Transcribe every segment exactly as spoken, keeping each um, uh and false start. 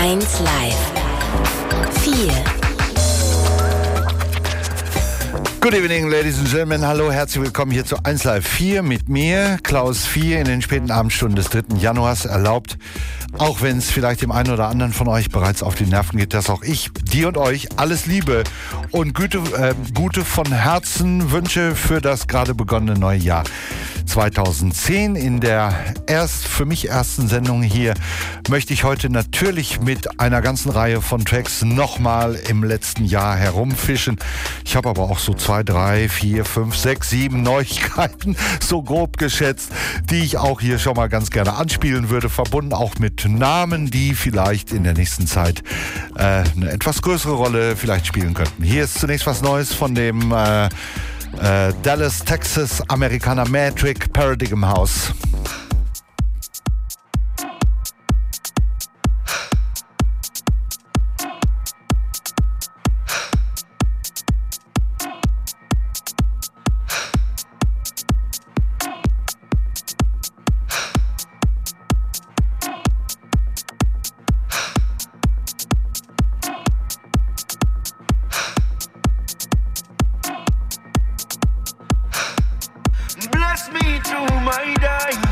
eins Live. vier. Good evening, ladies and gentlemen. Hallo, herzlich willkommen hier zu eins Live vier mit mir, Klaus vier, in den späten Abendstunden des dritten Januars erlaubt. Auch wenn es vielleicht dem einen oder anderen von euch bereits auf die Nerven geht, dass auch ich dir und euch alles Liebe und gute, äh, gute von Herzen wünsche für das gerade begonnene neue Jahr zweitausendzehn. In der erst für mich ersten Sendung hier möchte ich heute natürlich mit einer ganzen Reihe von Tracks nochmal im letzten Jahr herumfischen. Ich habe aber auch so zwei, drei, vier, fünf, sechs, sieben Neuigkeiten, so grob geschätzt, die ich auch hier schon mal ganz gerne anspielen würde, verbunden auch mit Namen, die vielleicht in der nächsten Zeit äh, eine etwas größere Rolle vielleicht spielen könnten. Hier ist zunächst was Neues von dem äh, äh, Dallas, Texas Amerikaner Matrick Paradigm House. Bless me through my dying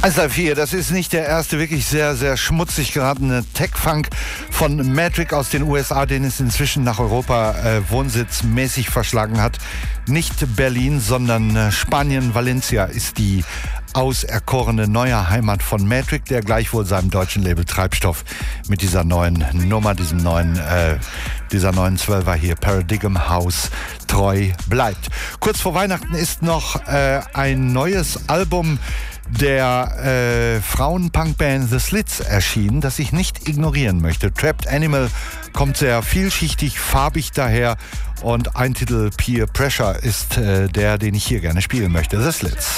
Eins vier, das ist nicht der erste wirklich sehr, sehr schmutzig geratene Tech-Funk von Metric aus den U S A, den es inzwischen nach Europa äh, wohnsitzmäßig verschlagen hat. Nicht Berlin, sondern äh, Spanien. Valencia ist die auserkorene neue Heimat von Metric, der gleichwohl seinem deutschen Label Treibstoff mit dieser neuen Nummer, diesem neuen, äh, dieser neuen Zwölfer hier, Paradigm House, treu bleibt. Kurz vor Weihnachten ist noch äh, ein neues Album der äh, Frauen-Punk-Band The Slits erschienen, das ich nicht ignorieren möchte. Trapped Animal kommt sehr vielschichtig, farbig daher und ein Titel, Peer Pressure, ist äh, der, den ich hier gerne spielen möchte. The Slits.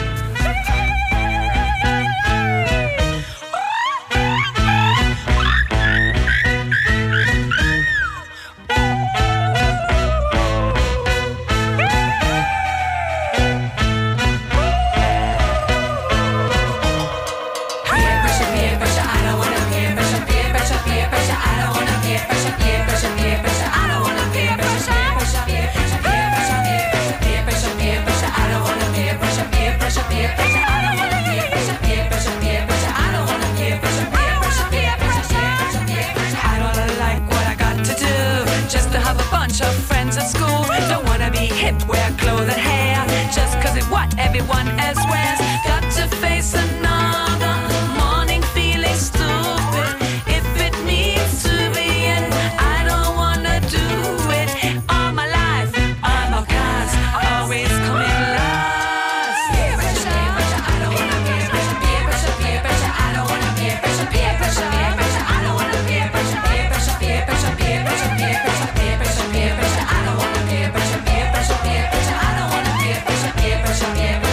Everyone else wears, got to face another morning feeling stupid. If it means to be in, I don't wanna do it. All my life, I'm outcast, always coming last. Peer pressure, peer pressure, I don't wanna peer pressure. Peer pressure, peer pressure, I don't wanna peer pressure. Peer pressure, peer pressure, I don't wanna peer pressure. Peer pressure, peer pressure, peer pressure, peer pressure, peer pressure, peer pressure, I don't wanna peer pressure. Peer pressure, peer pressure, I don't wanna peer pressure. Peer pressure, peer pressure.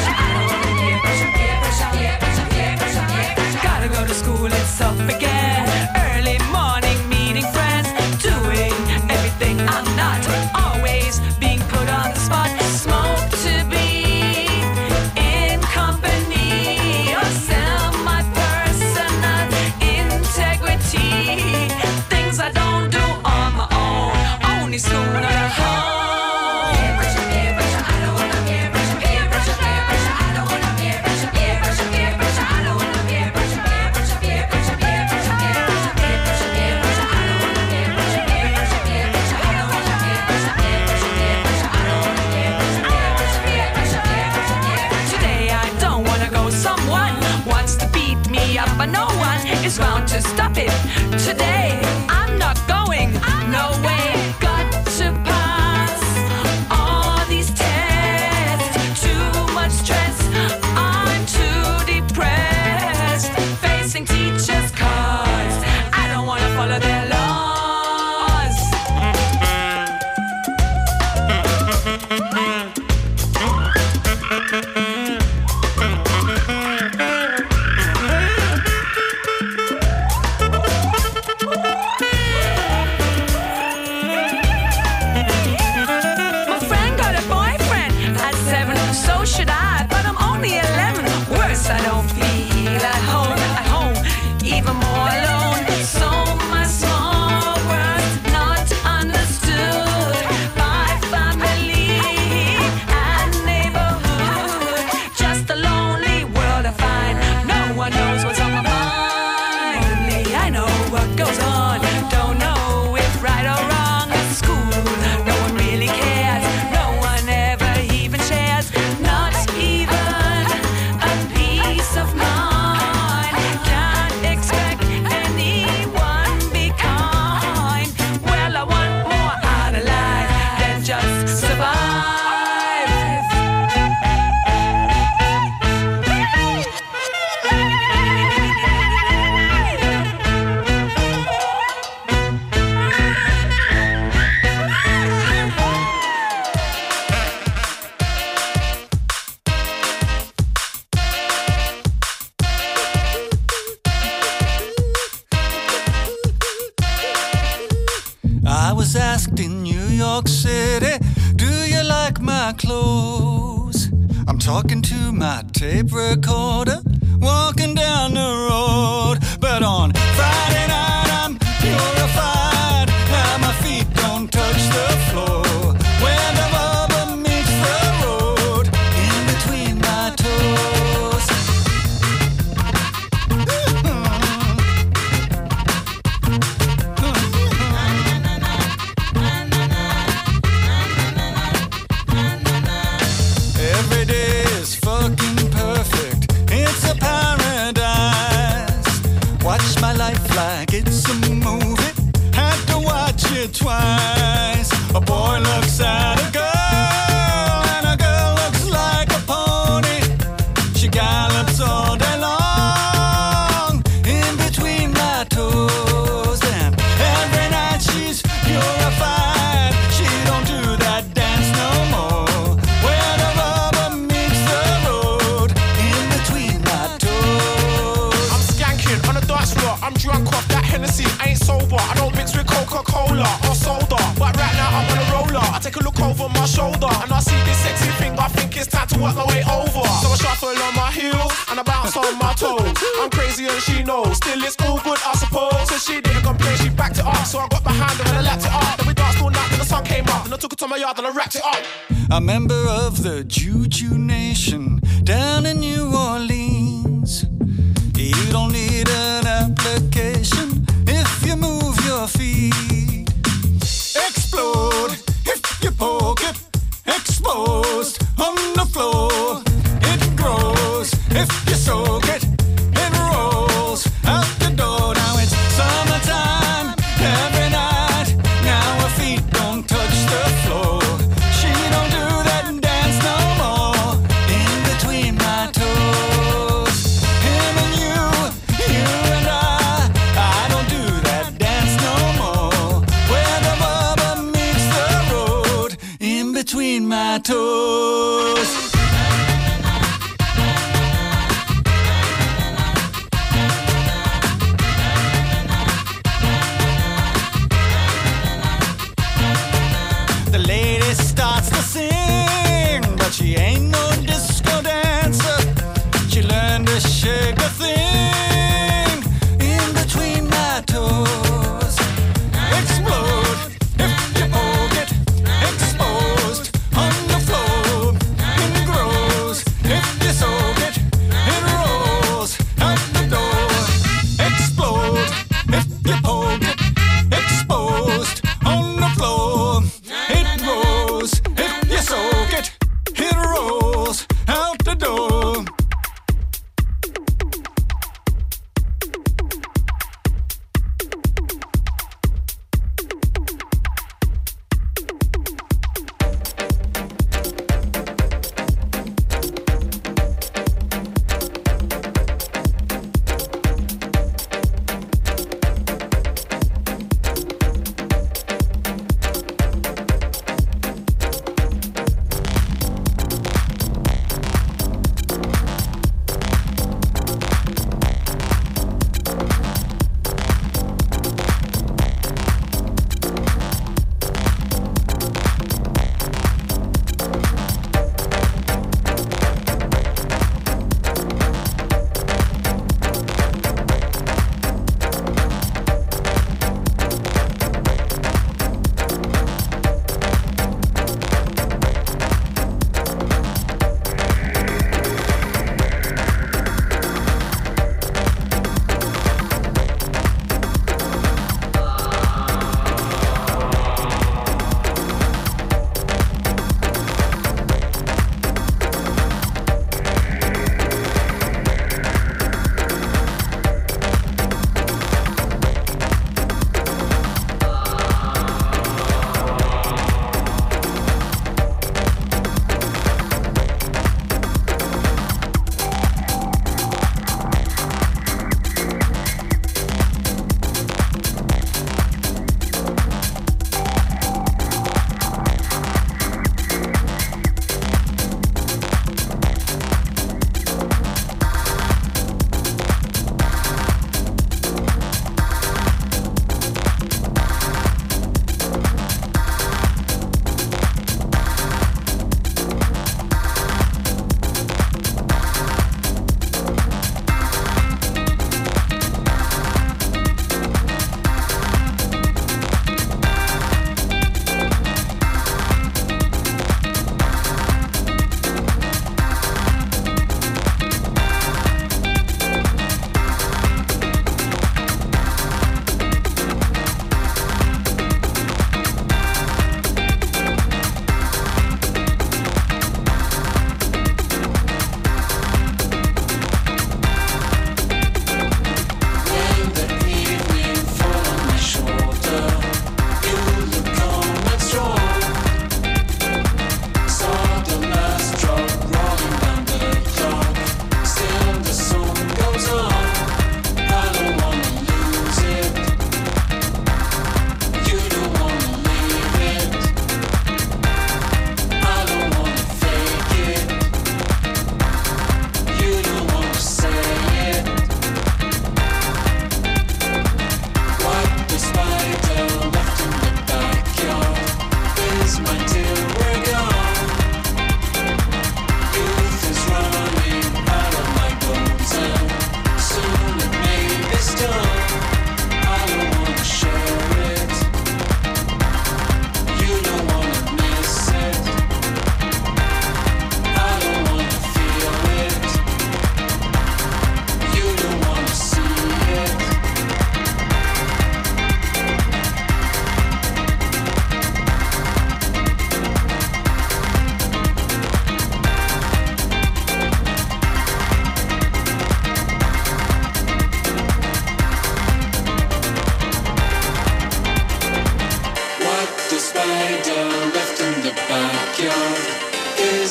Gotta go to school, it's up again. Early morning, meeting friends, doing everything I'm not. Always being put on the spot. Smoke to be in company or sell my personal integrity. Things I don't do on my own. Only school, not at home. But no one is bound to stop it. Today, I'm not going, no way. Got to pass all these tests. Too much stress, I'm too depressed. Facing teachers' cause I don't wanna follow their laws. Talking to my tape recorder, walking down the road. But on Friday night I'm purified. Now my feet don't touch the floor. When the rubber meets the road, in between my toes. it twice. A boy looks at a girl, and a girl looks like a pony. She gallops all day long in between my toes. And every night she's purified. She don't do that dance no more. Where the rubber meets the road in between my toes. I'm skanking on the dance floor. I'm drunk off that Hennessy, I ain't sober. I don't mix with Coca-Cola or soda, but right now I'm on a roller. I take a look over my shoulder and I see this sexy thing. I think it's time to work my way over. So I shuffle on my heels and I bounce on my toes. I'm crazy and she knows. Still it's all good, I suppose. So she didn't complain, she backed it up. So I got behind her and I lapped it up. Then we danced all night till the sun came up. Then I took it to my yard and I wrapped it up. A member of the Juju Nation down in New Orleans. You don't need an application if you move your feet. Explode if you poke it. Exposed on the floor. It grows if you soak it. It rolls out the door. Now it's summertime every night. Now her feet don't touch the floor. She don't do that dance no more in between my toes. Him and you, you and I, I don't do that dance no more. Where the rubber meets the road in between my toes. The lady starts to sing, but she ain't no disco dancer. She learned to shake a thing in between my toes. Explode if you poke it. Exposed on the floor. It grows if you soak it. It rolls out the door. Explode if you poke it. Exposed on the floor. It grows if you soak it. It rolls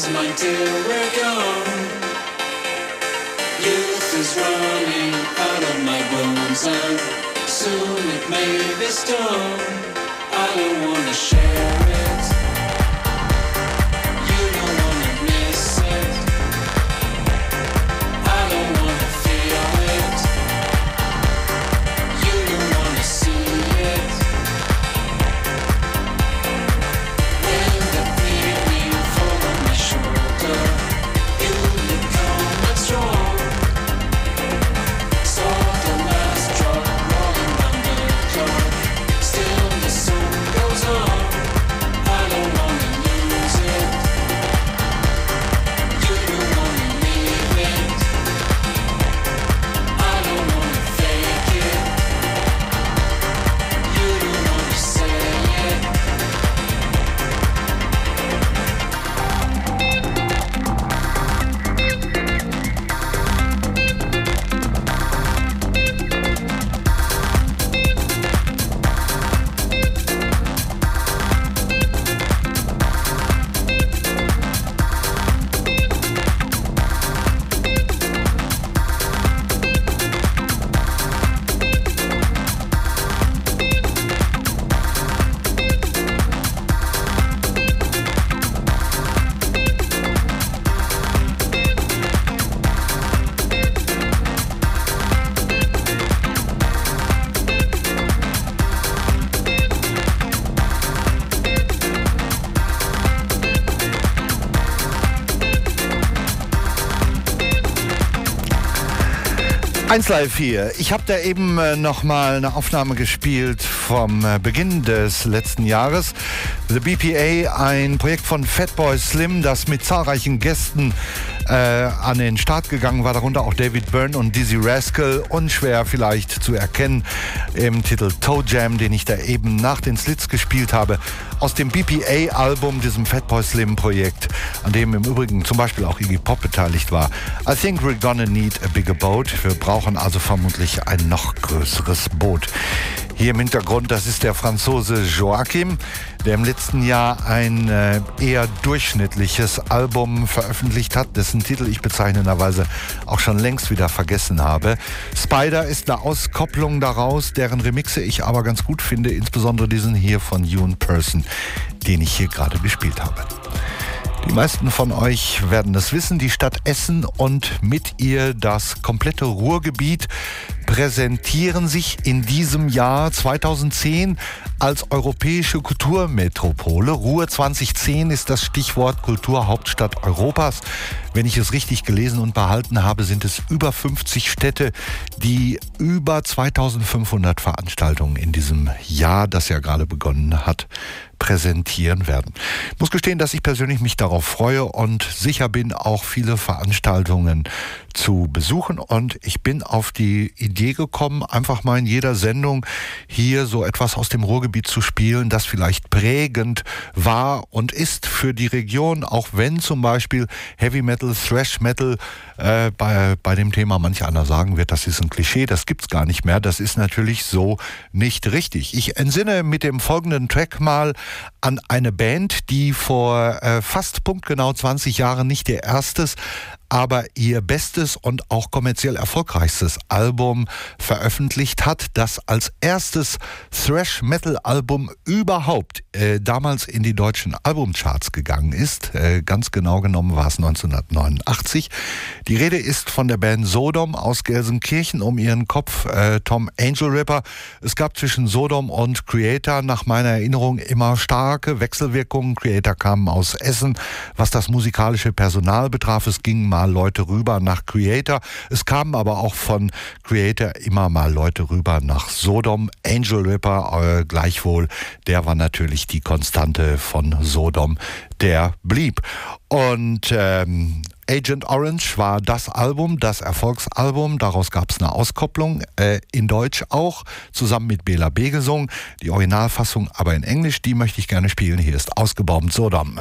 is mine till we're gone. Youth is running out of my bones and soon it may be stone. I don't wanna share it. You don't wanna miss it. I don't wanna feel it. You don't wanna see it. When the breathing fall on my shoulder, you look calm and strong. Saw the last drop rolling down the clock. Still the song goes on. I don't wanna lose it. You don't wanna leave it. I don't wanna fake it. You don't wanna say it. eins Live hier. Ich habe da eben äh, nochmal eine Aufnahme gespielt vom äh, Beginn des letzten Jahres. The B P A, ein Projekt von Fatboy Slim, das mit zahlreichen Gästen äh, an den Start gegangen war, darunter auch David Byrne und Dizzy Rascal, unschwer vielleicht zu erkennen im Titel Toe Jam, den ich da eben nach den Slits gespielt habe, aus dem B P A-Album, diesem Fatboy Slim-Projekt, an dem im Übrigen zum Beispiel auch Iggy Pop beteiligt war. I think we're gonna need a bigger boat. Wir brauchen also vermutlich ein noch größeres Boot. Hier im Hintergrund, das ist der Franzose Joachim, der im letzten Jahr ein äh, eher durchschnittliches Album veröffentlicht hat, dessen Titel ich bezeichnenderweise auch schon längst wieder vergessen habe. Spider ist eine Auskopplung daraus, deren Remixe ich aber ganz gut finde, insbesondere diesen hier von Ewan Person, den ich hier gerade gespielt habe. Die meisten von euch werden es wissen, die Stadt Essen und mit ihr das komplette Ruhrgebiet präsentieren sich in diesem Jahr zweitausendzehn als europäische Kulturmetropole. Ruhr zwanzig zehn ist das Stichwort Kulturhauptstadt Europas. Wenn ich es richtig gelesen und behalten habe, sind es über fünfzig Städte, die über zweitausendfünfhundert Veranstaltungen in diesem Jahr, das ja gerade begonnen hat, präsentieren werden. Ich muss gestehen, dass ich persönlich mich darauf freue und sicher bin, auch viele Veranstaltungen zu besuchen. Und ich bin auf die Idee gekommen, einfach mal in jeder Sendung hier so etwas aus dem Ruhrgebiet zu spielen, das vielleicht prägend war und ist für die Region, auch wenn zum Beispiel Heavy Metal, Thrash Metal äh, bei, bei dem Thema manch einer sagen wird, das ist ein Klischee, das gibt's gar nicht mehr. Das ist natürlich so nicht richtig. Ich entsinne mit dem folgenden Track mal an eine Band, die vor äh, fast punktgenau zwanzig Jahren nicht ihr erstes, aber ihr bestes und auch kommerziell erfolgreichstes Album veröffentlicht hat, das als erstes Thrash-Metal-Album überhaupt äh, damals in die deutschen Albumcharts gegangen ist. Äh, ganz genau genommen war es neunzehnhundertneunundachtzig. Die Rede ist von der Band Sodom aus Gelsenkirchen, um ihren Kopf äh, Tom Angel Ripper. Es gab zwischen Sodom und Creator nach meiner Erinnerung immer starke Wechselwirkungen. Creator kamen aus Essen, was das musikalische Personal betraf. Es gingen mal Leute rüber nach Creator. Es kamen aber auch von Creator immer mal Leute rüber nach Sodom. Angel Ripper äh, gleichwohl, der war natürlich die Konstante von Sodom, der blieb. Und ähm, Agent Orange war das Album, das Erfolgsalbum. Daraus gab es eine Auskopplung, äh, in Deutsch auch, zusammen mit Bela B. gesungen. Die Originalfassung aber in Englisch, die möchte ich gerne spielen. Hier ist Ausgebombt Sodom.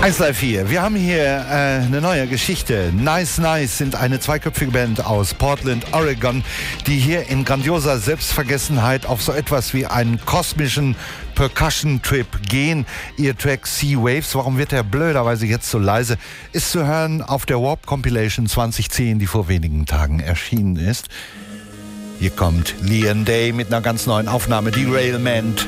eins Live vier. Wir haben hier äh, eine neue Geschichte. Nice Nice sind eine zweiköpfige Band aus Portland, Oregon, die hier in grandioser Selbstvergessenheit auf so etwas wie einen kosmischen Percussion-Trip gehen. Ihr Track Sea Waves, warum wird der blöderweise jetzt so leise, ist zu hören auf der Warp Compilation zwanzig zehn, die vor wenigen Tagen erschienen ist. Hier kommt Leon Day mit einer ganz neuen Aufnahme, Derailment.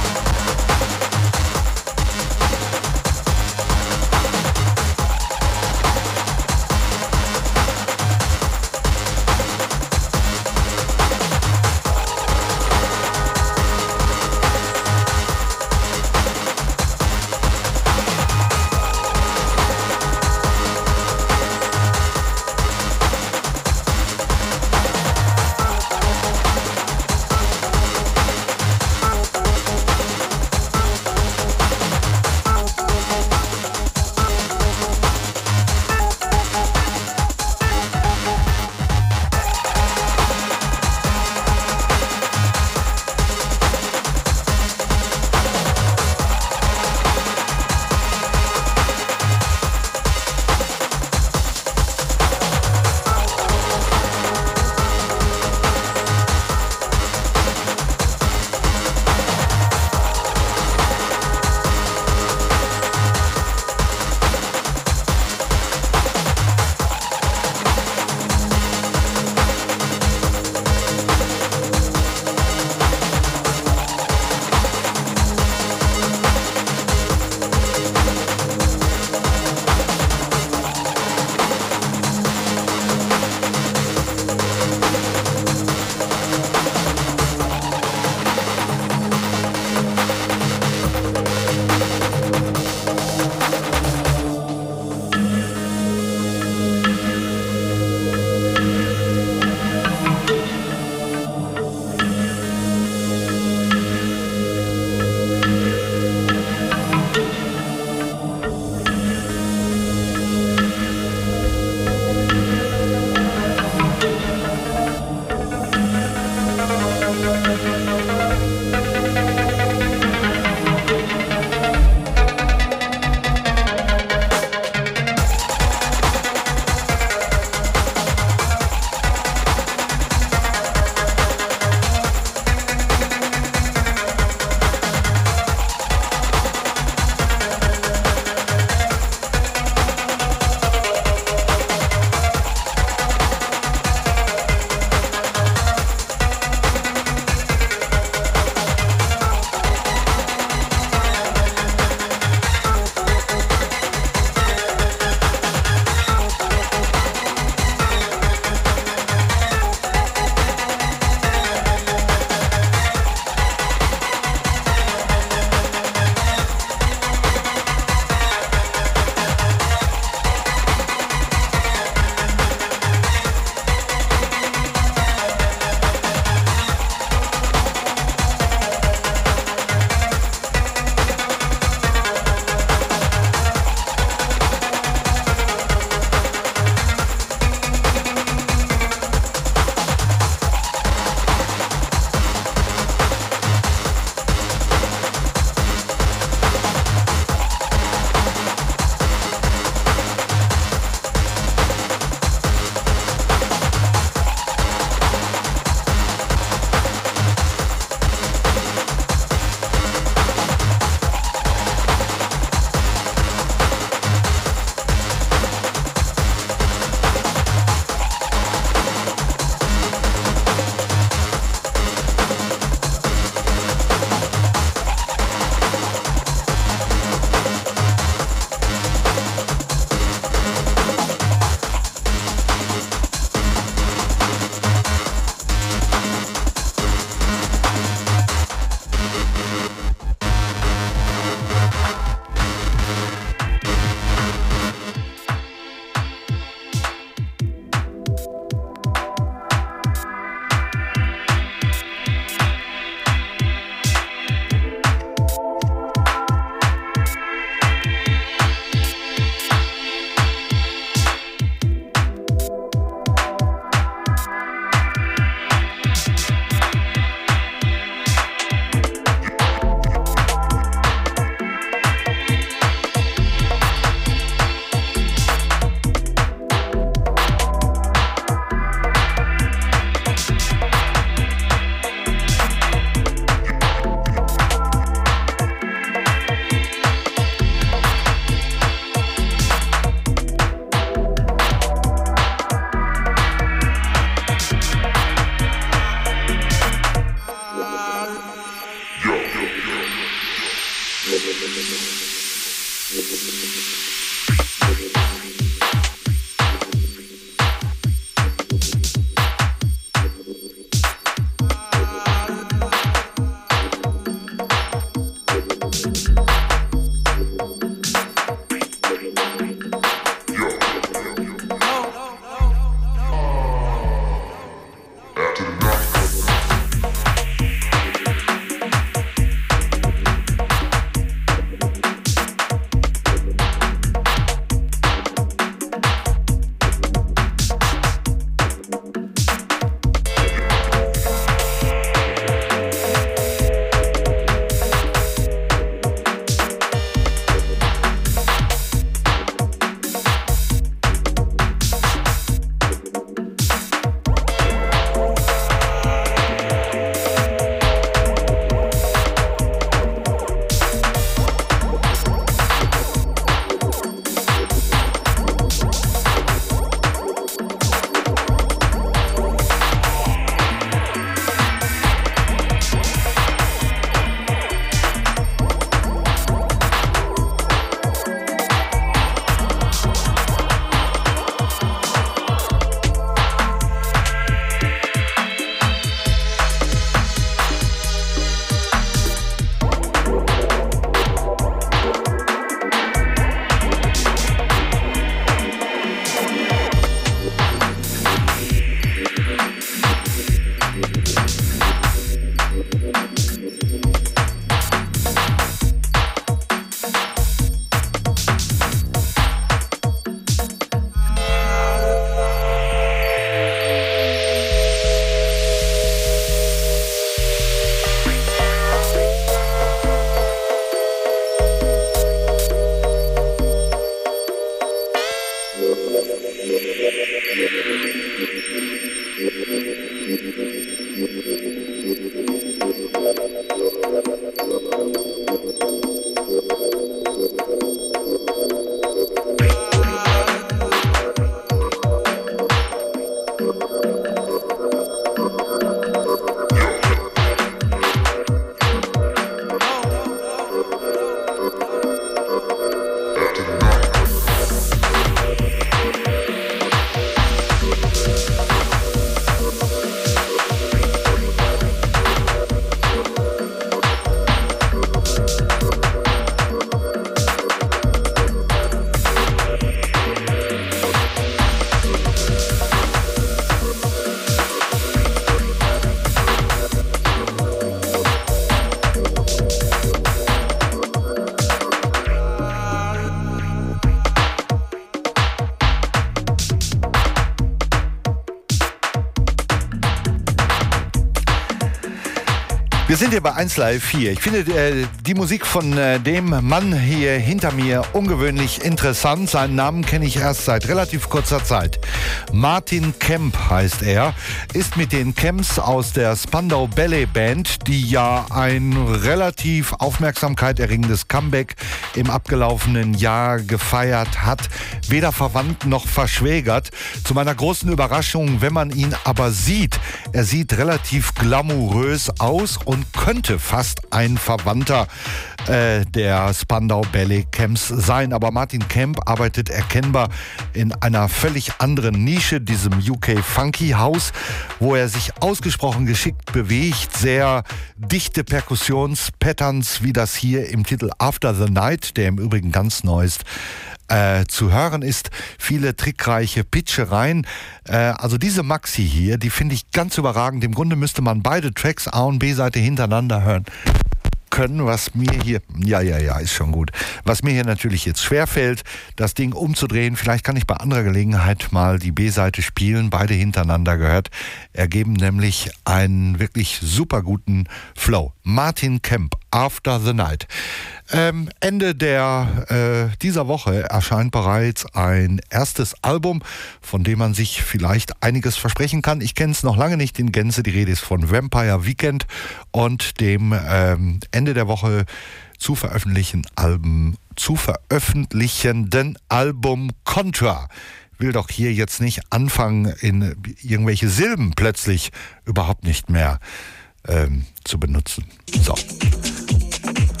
Wir sind hier bei eins Live vier. Ich finde äh, die Musik von äh, dem Mann hier hinter mir ungewöhnlich interessant. Seinen Namen kenne ich erst seit relativ kurzer Zeit. Martin Kemp heißt er, ist mit den Kemps aus der Spandau Ballet Band, die ja ein relativ aufmerksamkeiterregendes Comeback im abgelaufenen Jahr gefeiert hat, weder verwandt noch verschwägert. Zu meiner großen Überraschung, wenn man ihn aber sieht, er sieht relativ glamourös aus und könnte fast ein Verwandter äh, der Spandau Ballet Camps sein. Aber Martin Kemp arbeitet erkennbar in einer völlig anderen Nische, diesem U K Funky House, wo er sich ausgesprochen geschickt bewegt. Sehr dichte Perkussionspatterns, wie das hier im Titel After the Night, der im Übrigen ganz neu ist, Äh, zu hören ist, viele trickreiche Pitchereien. Äh, also diese Maxi hier, die finde ich ganz überragend. Im Grunde müsste man beide Tracks A und B-Seite hintereinander hören können, was mir hier, ja, ja, ja, ist schon gut, was mir hier natürlich jetzt schwerfällt, das Ding umzudrehen. Vielleicht kann ich bei anderer Gelegenheit mal die B-Seite spielen, beide hintereinander gehört, ergeben nämlich einen wirklich super guten Flow. Martin Kemp, After the Night. Ähm, Ende der, äh, dieser Woche erscheint bereits ein erstes Album, von dem man sich vielleicht einiges versprechen kann. Ich kenne es noch lange nicht in Gänze. Die Rede ist von Vampire Weekend und dem ähm, Ende der Woche zu veröffentlichen Alben, zu veröffentlichenden Album Contra. Will doch hier jetzt nicht anfangen, in irgendwelche Silben plötzlich überhaupt nicht mehr ähm, zu benutzen. So. Machen wir.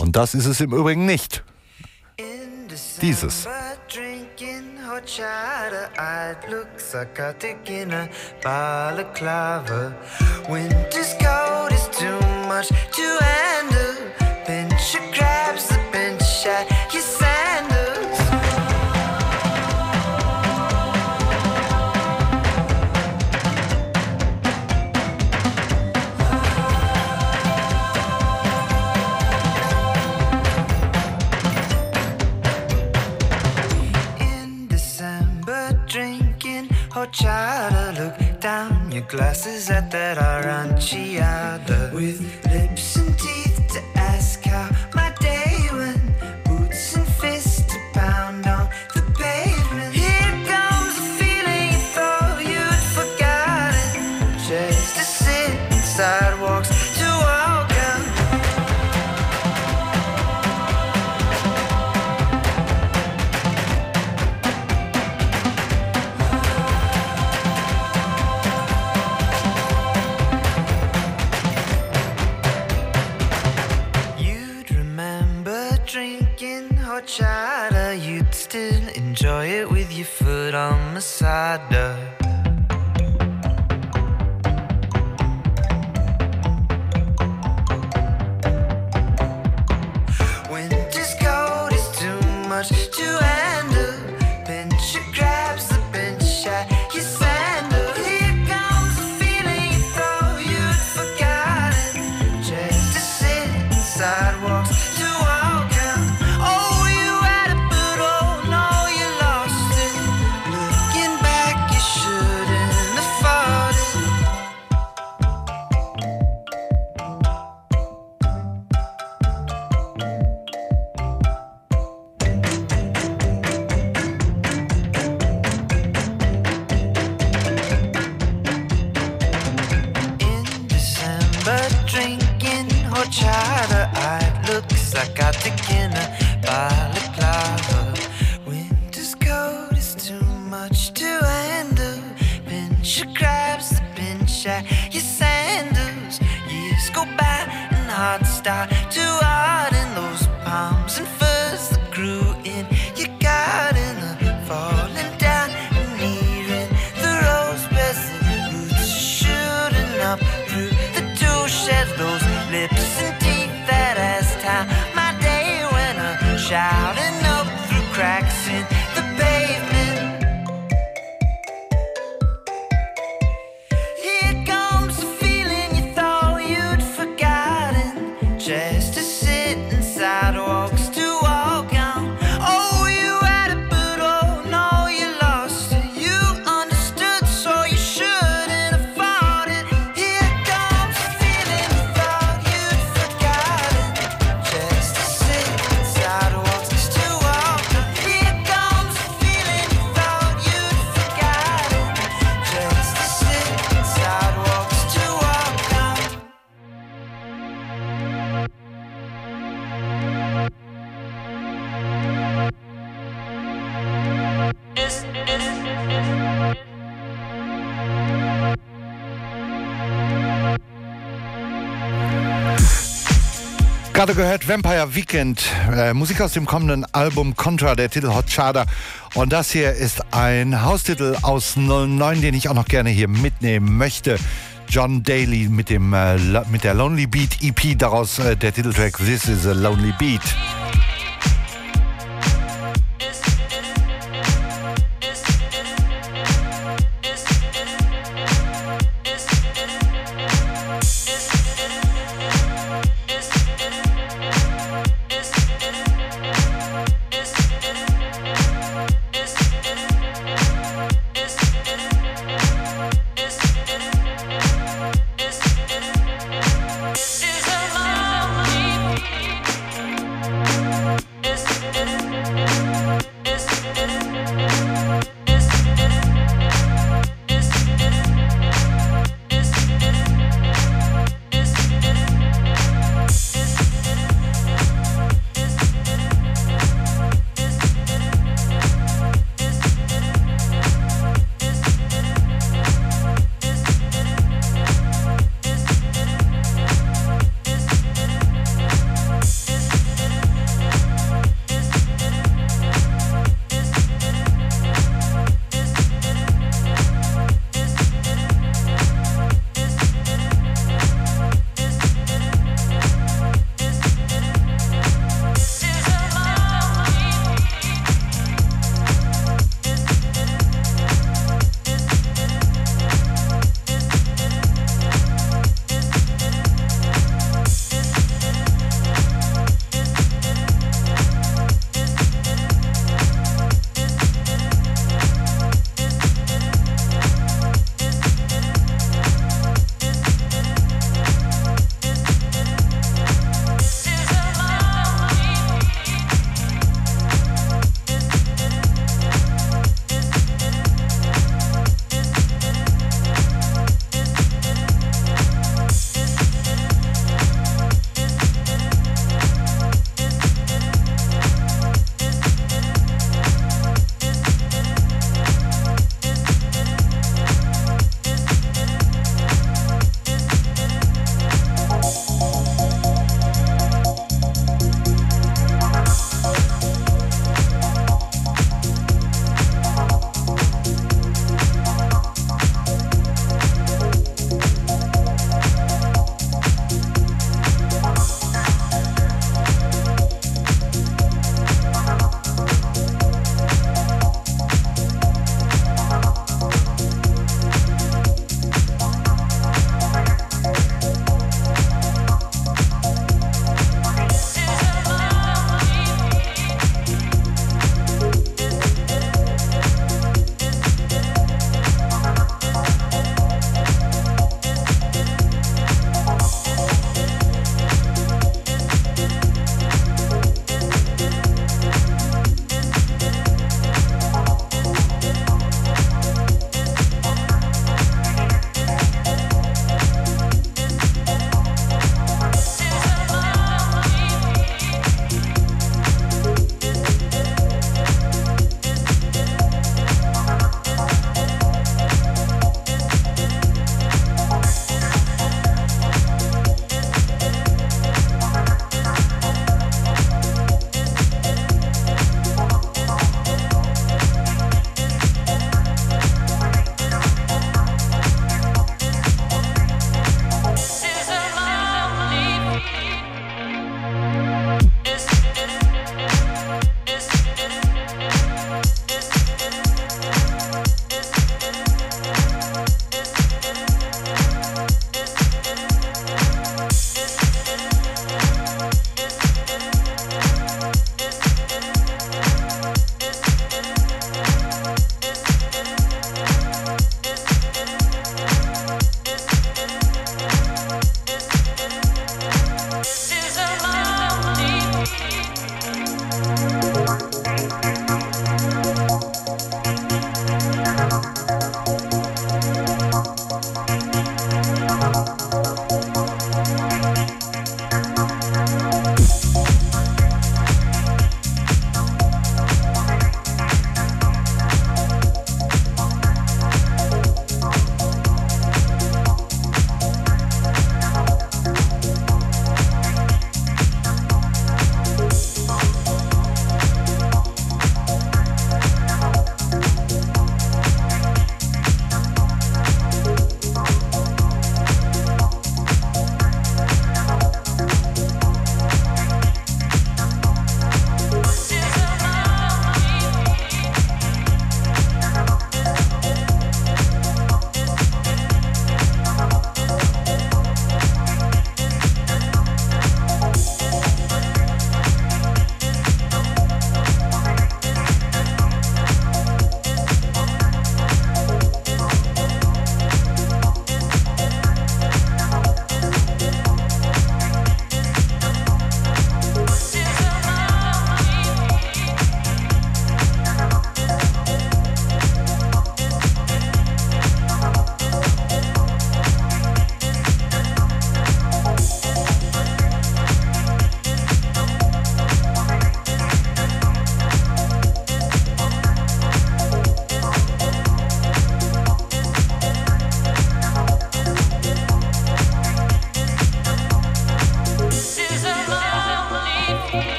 Und das ist es im Übrigen nicht. Dieses. Drinking horchata, I'd look psychotic in a balaclava. Winter's cold is too much to handle. Pinch your crabs, the pinch at your sandals. Drinking horchata, look down your glasses at that aranciata. With lips and teeth to ask how my day went. Boots and fists to pound on the pavement. Here comes a feeling you thought you'd forgotten. Chairs to sit and sidewalks to walk on. Horchata, you'd still enjoy it with your foot on Masada. Winter's cold is too much to handle. Pinch your crabs, the pinch at your sandal. Here comes a feeling you thought you'd forgotten. Just to sit in sidewalks to walk on. Oh, horchata, I'd look psychotic in a balaclava. Winter's cold is too much to handle. Pinch your crabs, the pinch at your sandals. Years go by and hearts start to harden. Those palms and furs that grew in your garden are falling down and nearing the rose beds. The roots shooting up through the two sheds. Those lips and teeth that as time my day went up, shouting up through cracks in the pavement. Here comes the feeling you thought you'd forgotten. Just to sit in sidewalks to walk on. Oh, you had it, but oh no, you lost it. You understood, so you shouldn't have fought it. Here comes the feeling you thought you'd forgotten. Just to sit in sidewalks to walk on. Here comes the feeling you thought you'd forgotten. Just to sit in sidewalks to walk on. Gerade gehört Vampire Weekend, äh, Musik aus dem kommenden Album Contra, der Titel Horchata. Und das hier ist ein Haustitel aus null neun, den ich auch noch gerne hier mitnehmen möchte. John Daly mit, dem, äh, mit der Lonely Beat E P, daraus äh, der Titeltrack This is a Lonely Beat. This is a lonely beat.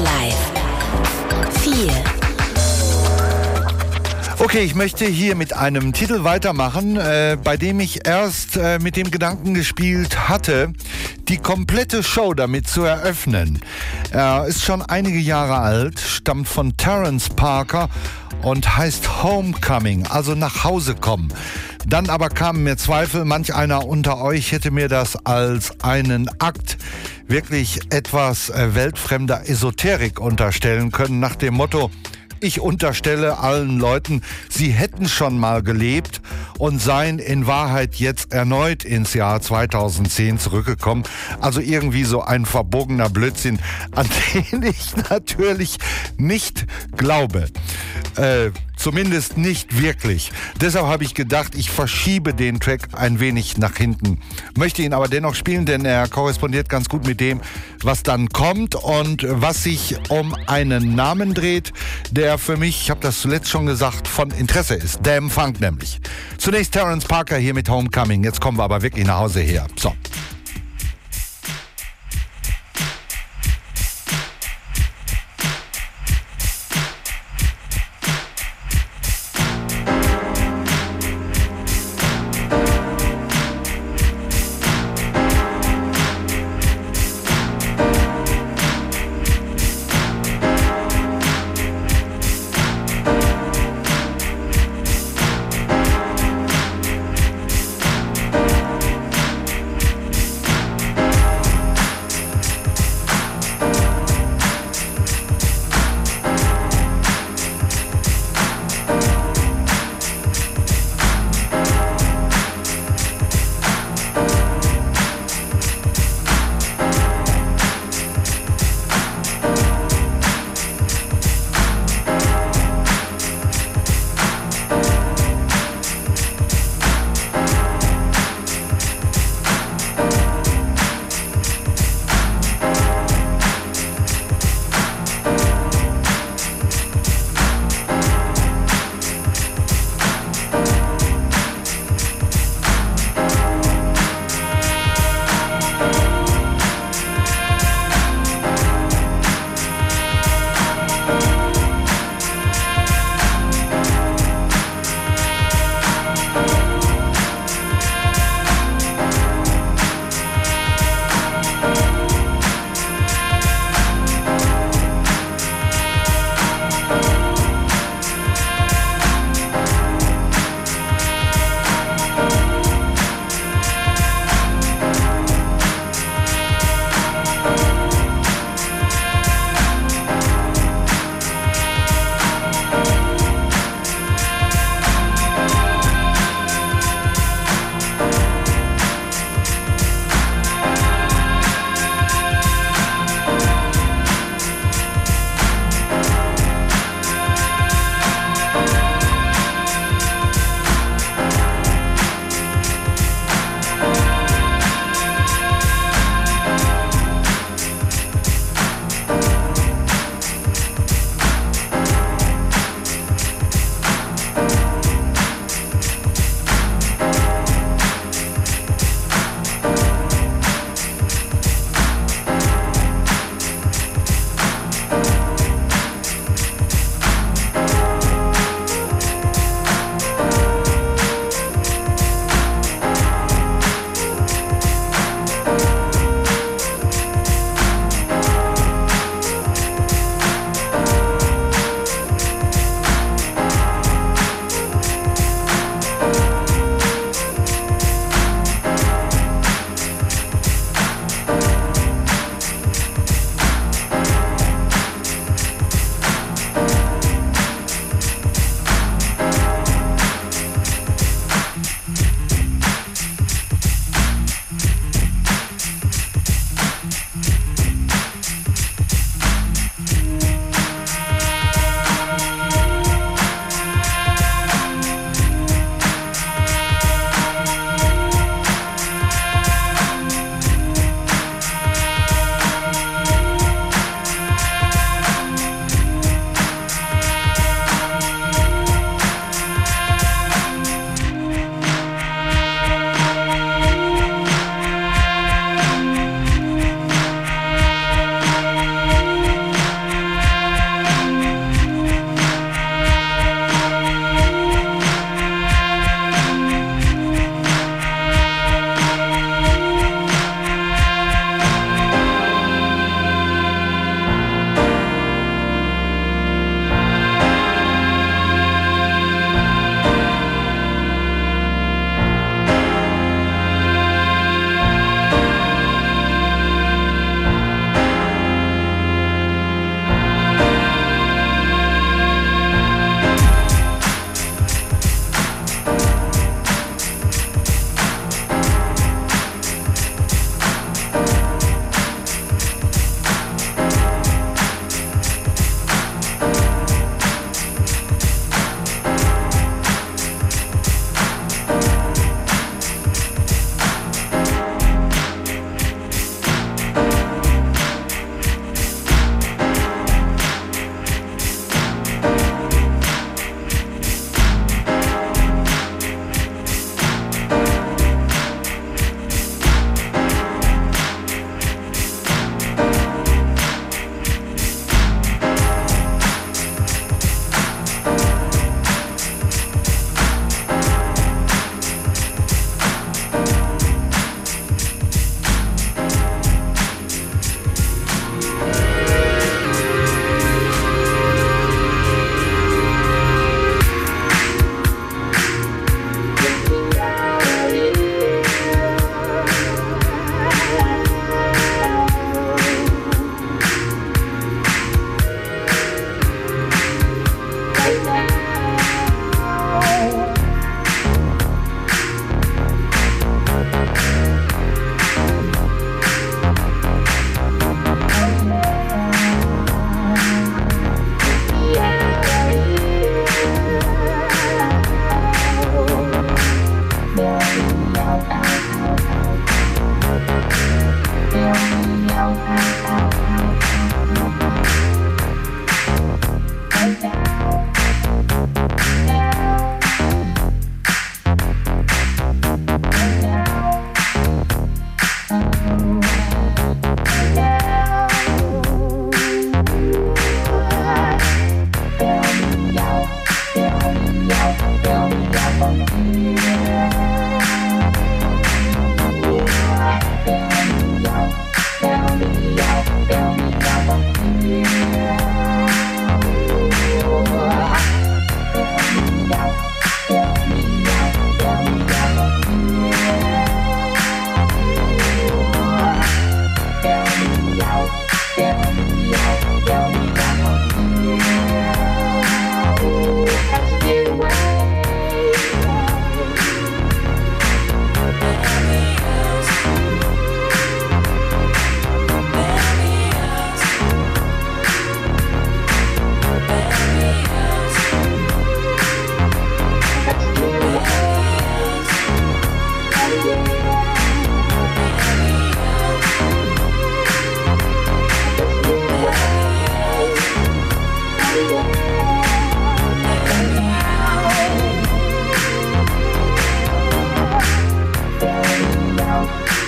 Live. vier. Okay, ich möchte hier mit einem Titel weitermachen, äh, bei dem ich erst äh, mit dem Gedanken gespielt hatte, die komplette Show damit zu eröffnen. Er ist schon einige Jahre alt, stammt von Terence Parker und heißt Homecoming, also nach Hause kommen. Dann aber kamen mir Zweifel, manch einer unter euch hätte mir das als einen Akt wirklich etwas äh, weltfremder Esoterik unterstellen können, nach dem Motto: Ich unterstelle allen Leuten, sie hätten schon mal gelebt und seien in Wahrheit jetzt erneut ins Jahr zweitausendzehn zurückgekommen. Also irgendwie so ein verbogener Blödsinn, an den ich natürlich nicht glaube. Äh, zumindest nicht wirklich. Deshalb habe ich gedacht, ich verschiebe den Track ein wenig nach hinten. Möchte ihn aber dennoch spielen, denn er korrespondiert ganz gut mit dem, was dann kommt und was sich um einen Namen dreht, der für mich, ich habe das zuletzt schon gesagt, von Interesse ist. Damn Funk nämlich. Zunächst Terence Parker hier mit Homecoming. Jetzt kommen wir aber wirklich nach Hause her. So.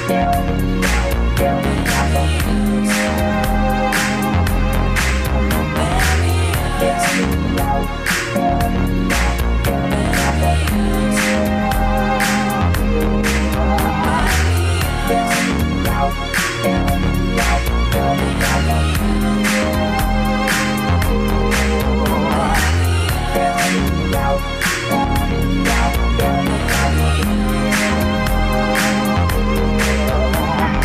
Thank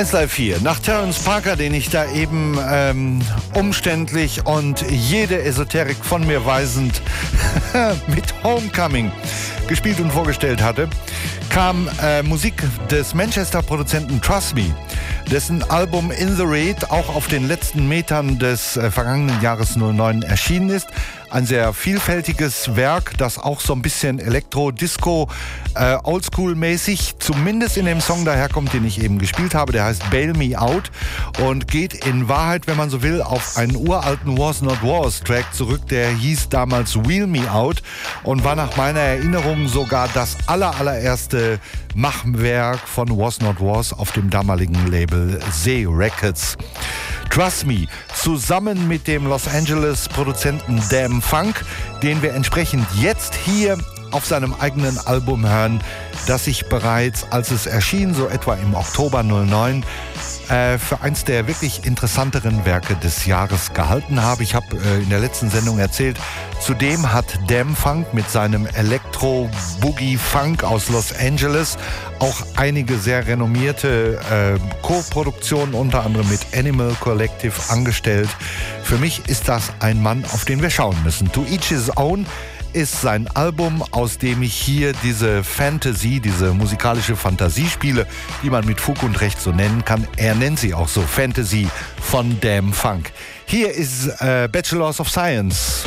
eins Live vier. Nach Terence Parker, den ich da eben ähm, umständlich und jede Esoterik von mir weisend mit Homecoming gespielt und vorgestellt hatte, kam äh, Musik des Manchester-Produzenten Trust Me, dessen Album In the Raid auch auf den letzten Metern des äh, vergangenen Jahres null neun erschienen ist. Ein sehr vielfältiges Werk, das auch so ein bisschen Elektro, Disco, äh, Oldschool-mäßig zumindest in dem Song daherkommt, den ich eben gespielt habe. Der heißt Bail Me Out und geht in Wahrheit, wenn man so will, auf einen uralten Was Not Wars Track zurück. Der hieß damals Wheel Me Out und war nach meiner Erinnerung sogar das aller, allererste Machwerk von Was Not Wars auf dem damaligen Label See Records. Trust Me, zusammen mit dem Los Angeles Produzenten Damn Funk, den wir entsprechend jetzt hier auf seinem eigenen Album hören, das ich bereits, als es erschien, so etwa im Oktober null neun, äh, für eins der wirklich interessanteren Werke des Jahres gehalten habe. Ich habe äh, in der letzten Sendung erzählt, zudem hat Damn Funk mit seinem Elektro-Boogie-Funk aus Los Angeles auch einige sehr renommierte äh, Co-Produktionen, unter anderem mit Animal Collective, angestellt. Für mich ist das ein Mann, auf den wir schauen müssen. To Each His Own ist sein Album, aus dem ich hier diese Fantasy, diese musikalische Fantasie spiele, die man mit Fug und Recht so nennen kann. Er nennt sie auch so, Fantasy von Damn Funk. Hier ist äh, Bachelors of Science.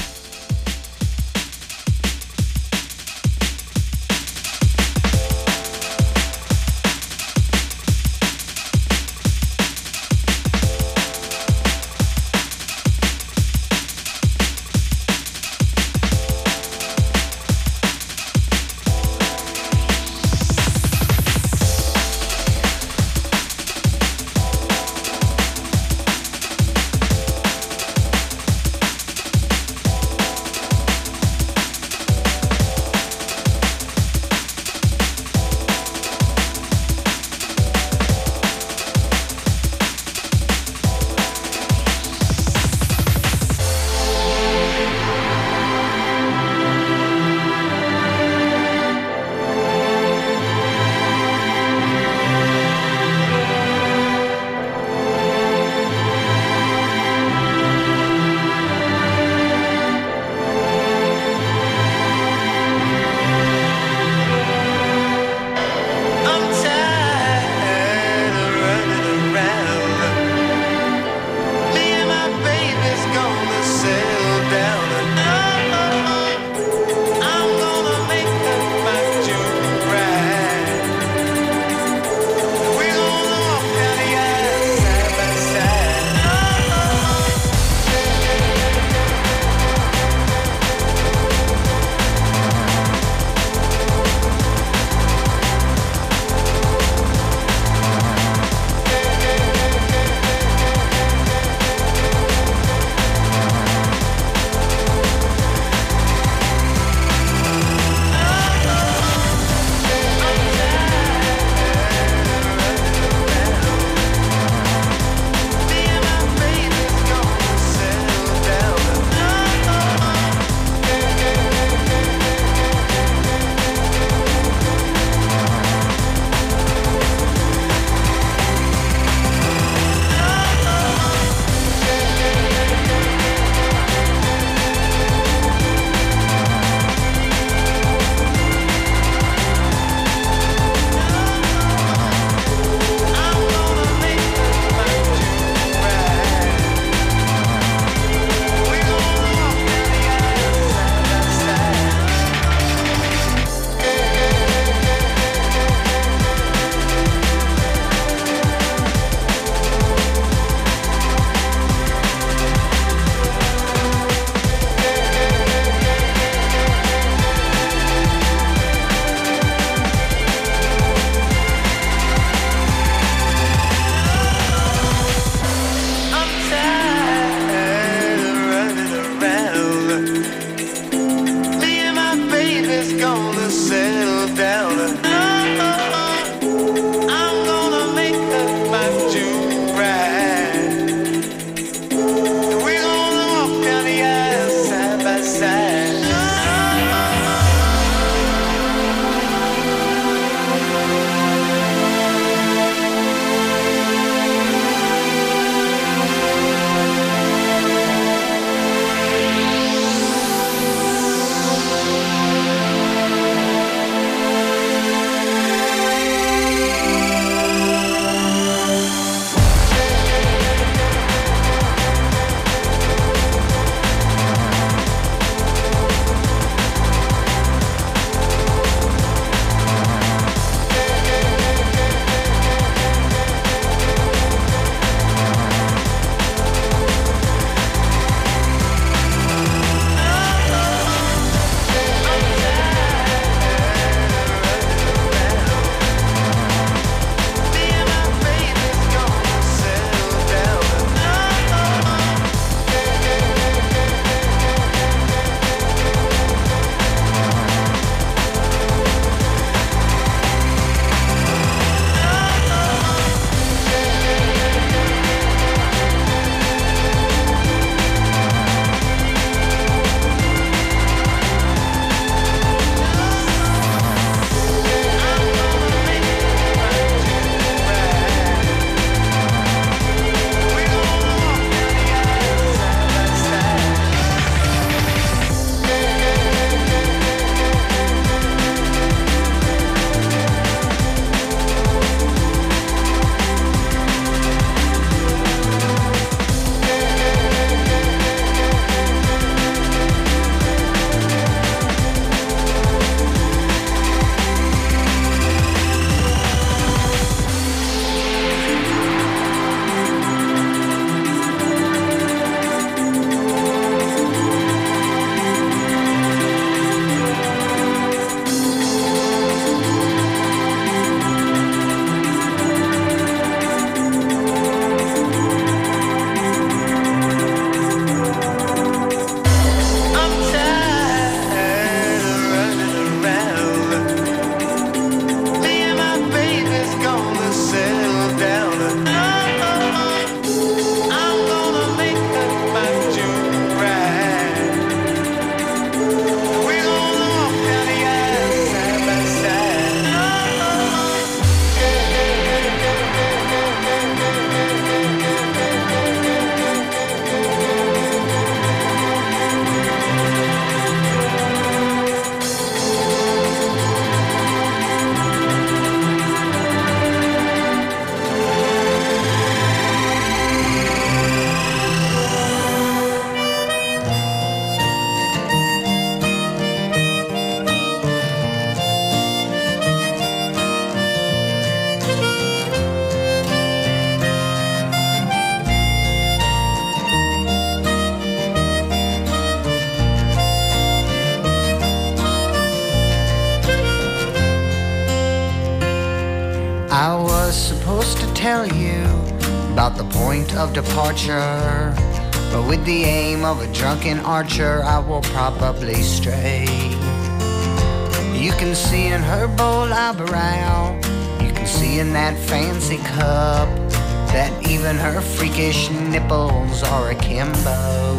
about the point of departure, but with the aim of a drunken archer, I will probably stray. You can see in her bold eyebrow, you can see in that fancy cup, that even her freakish nipples are akimbo.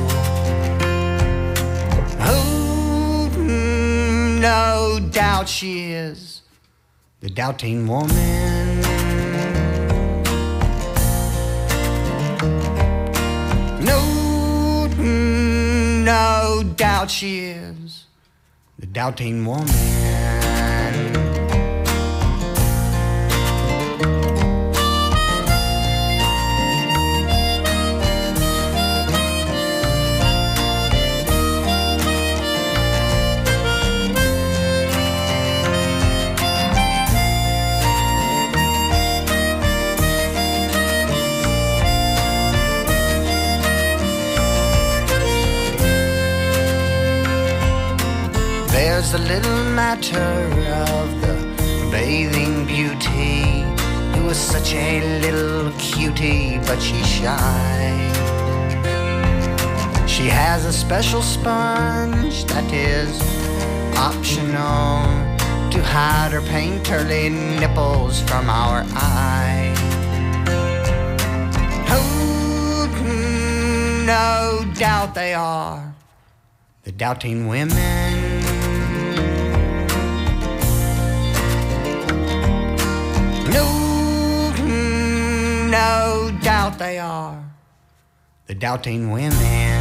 Oh, mm, no doubt she is the doubting woman. No, mm, no doubt she is the doubting woman. There's a little matter of the bathing beauty, who is such a little cutie, but she's shy. She has a special sponge that is optional to hide her painterly nipples from our eye. Oh, no doubt they are the doubting women. No, no doubt they are the doubting women.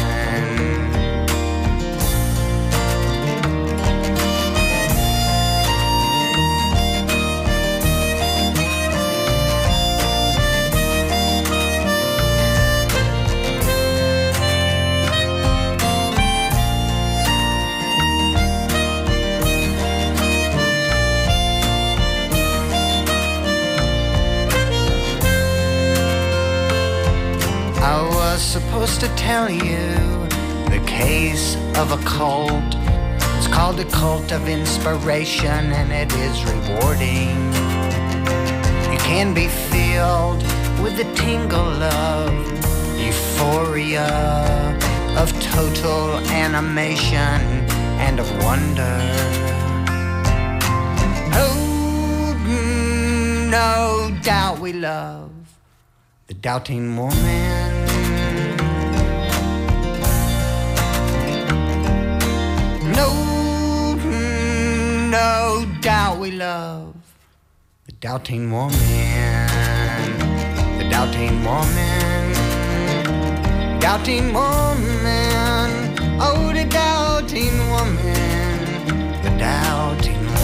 Supposed to tell you the case of a cult. It's called a cult of inspiration, and it is rewarding. You can be filled with the tingle of euphoria, of total animation and of wonder. Oh, no doubt we love the doubting woman. No, no doubt we love the doubting woman, the doubting woman, doubting woman, oh, the doubting woman, the doubting woman.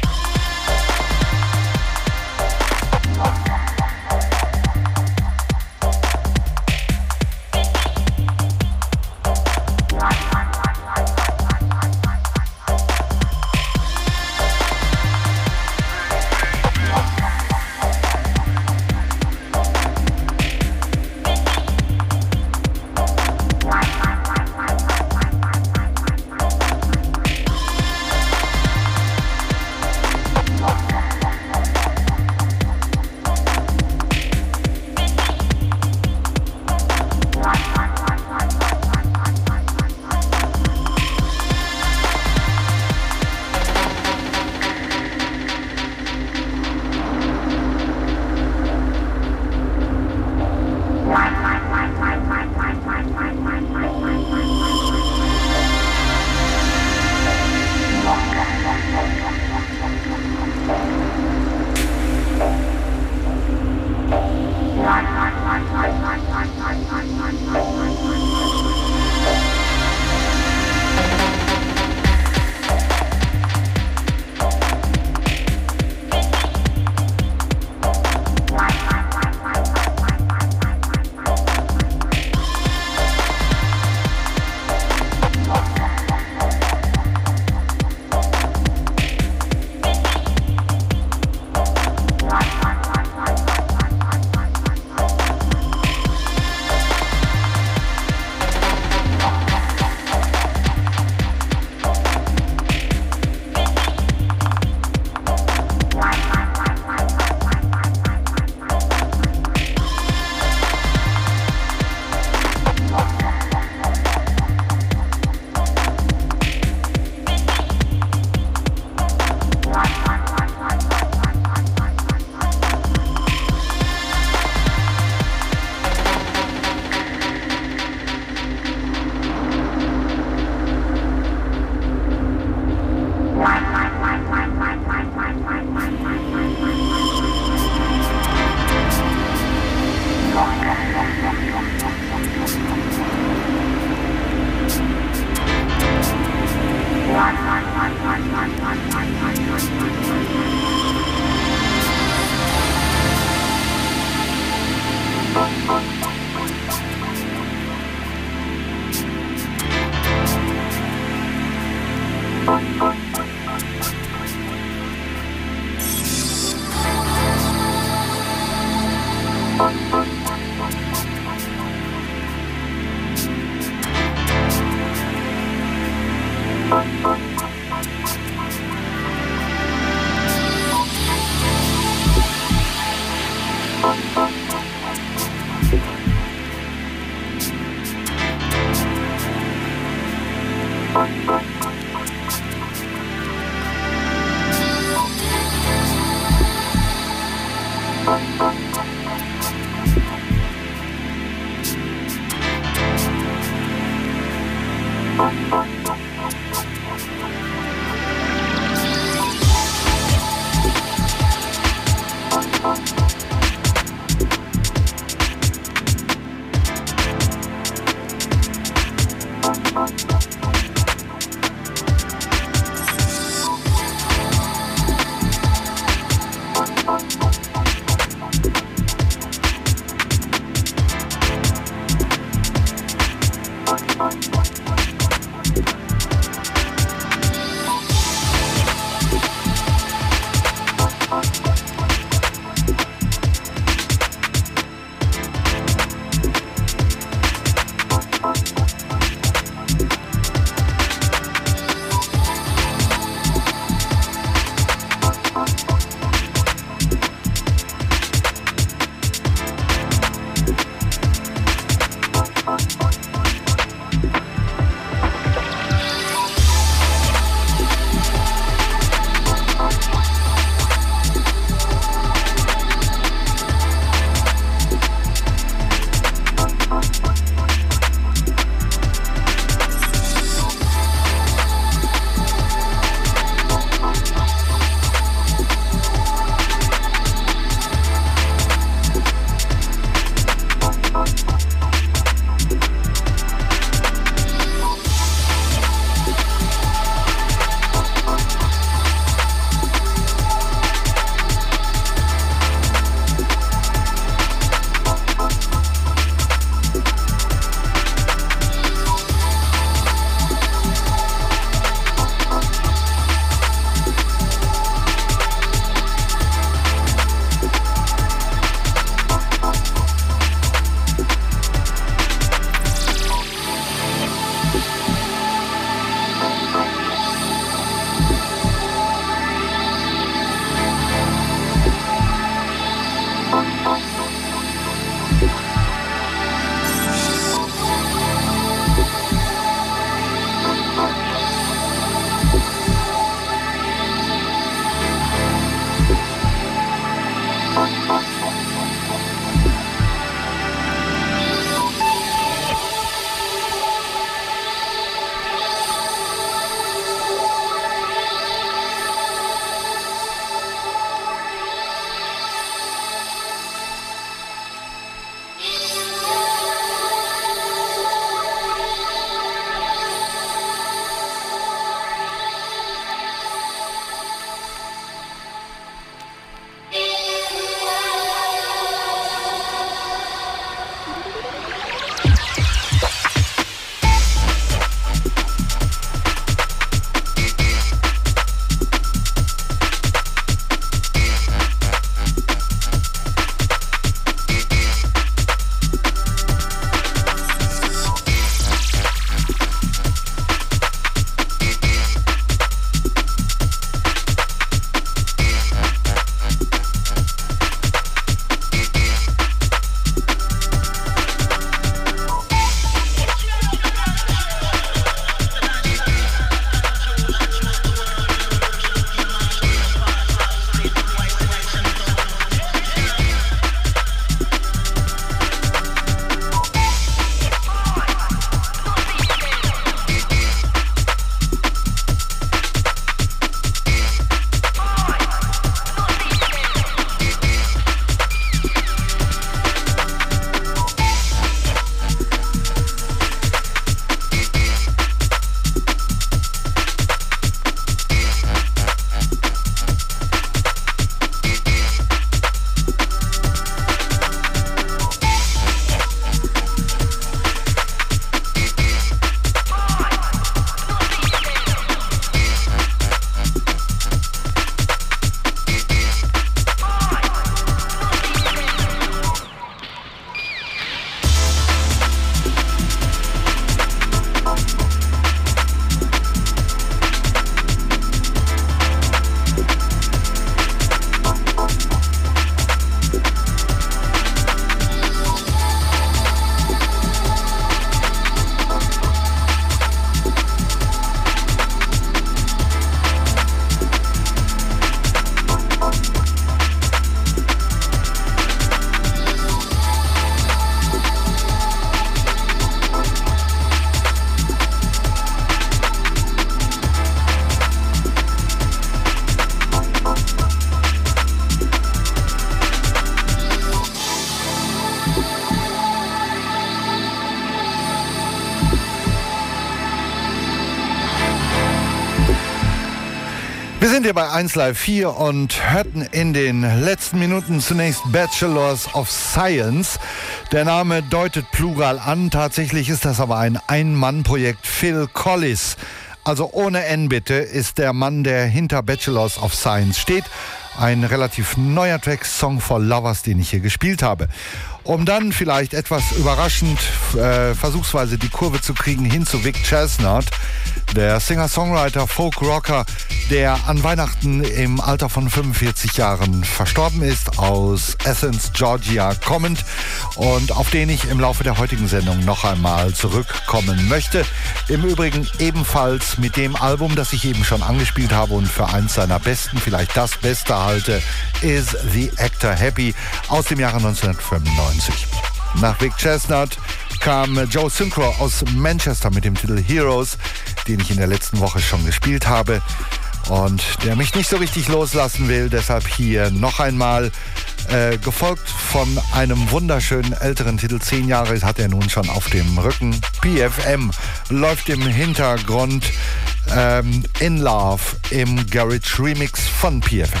sind hier bei eins Live vier und hörten in den letzten Minuten zunächst Bachelors of Science. Der Name deutet Plural an, tatsächlich ist das aber ein Ein-Mann-Projekt. Phil Collis, also ohne N bitte, ist der Mann, der hinter Bachelors of Science steht. Ein relativ neuer Track, Song for Lovers, den ich hier gespielt habe. Um dann vielleicht etwas überraschend äh, versuchsweise die Kurve zu kriegen hin zu Vic Chestnut, der Singer-Songwriter, Folk-Rocker, der an Weihnachten im Alter von fünfundvierzig Jahren verstorben ist, aus Athens, Georgia kommend und auf den ich im Laufe der heutigen Sendung noch einmal zurückkommen möchte. Im Übrigen ebenfalls mit dem Album, das ich eben schon angespielt habe und für eins seiner besten, vielleicht das Beste halte, Is the Actor Happy aus dem Jahre neunzehnhundertfünfundneunzig. Nach Vic Chestnut kam Joe Synchro aus Manchester mit dem Titel Heroes, den ich in der letzten Woche schon gespielt habe und der mich nicht so richtig loslassen will. Deshalb hier noch einmal, äh, gefolgt von einem wunderschönen älteren Titel. Zehn Jahre hat er nun schon auf dem Rücken. P F M läuft im Hintergrund, ähm, In Love im Garage Remix von P F M.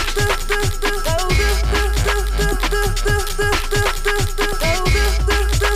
Oh,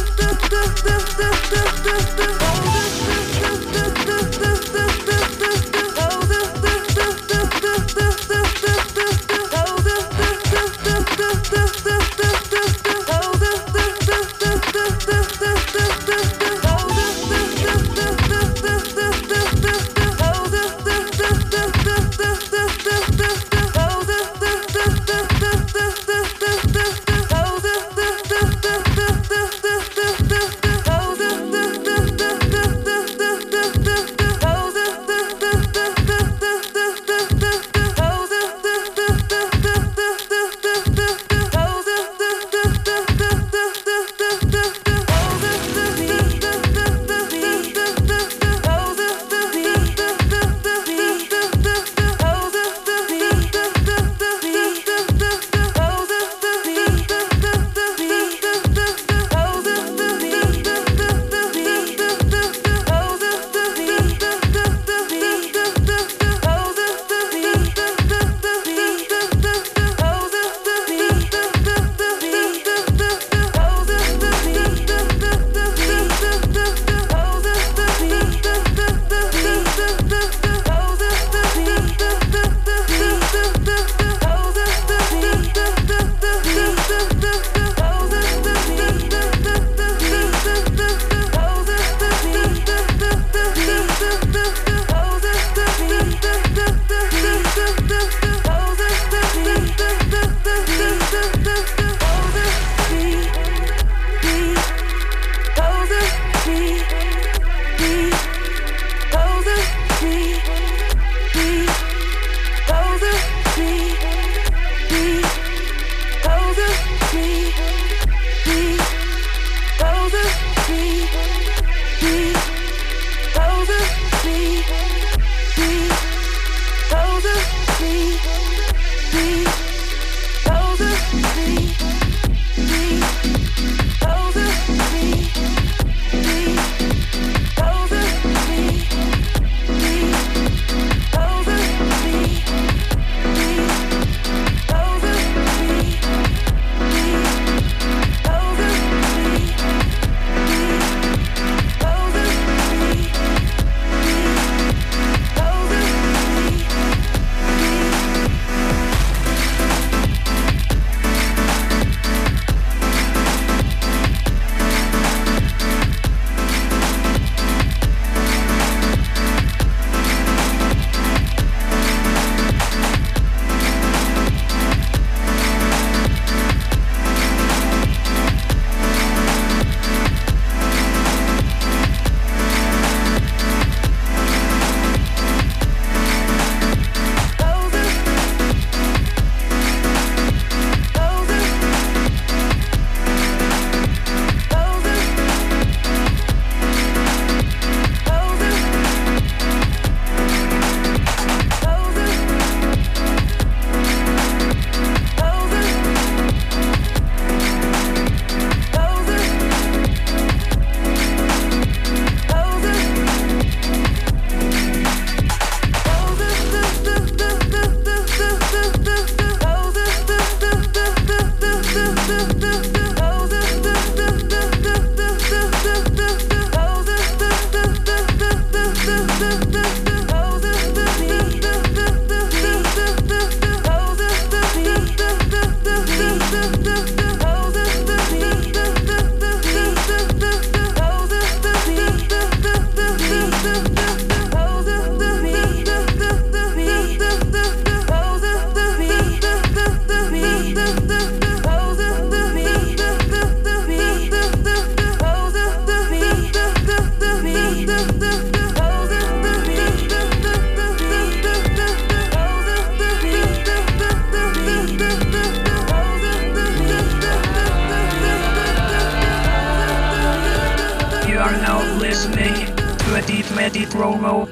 Ready promo.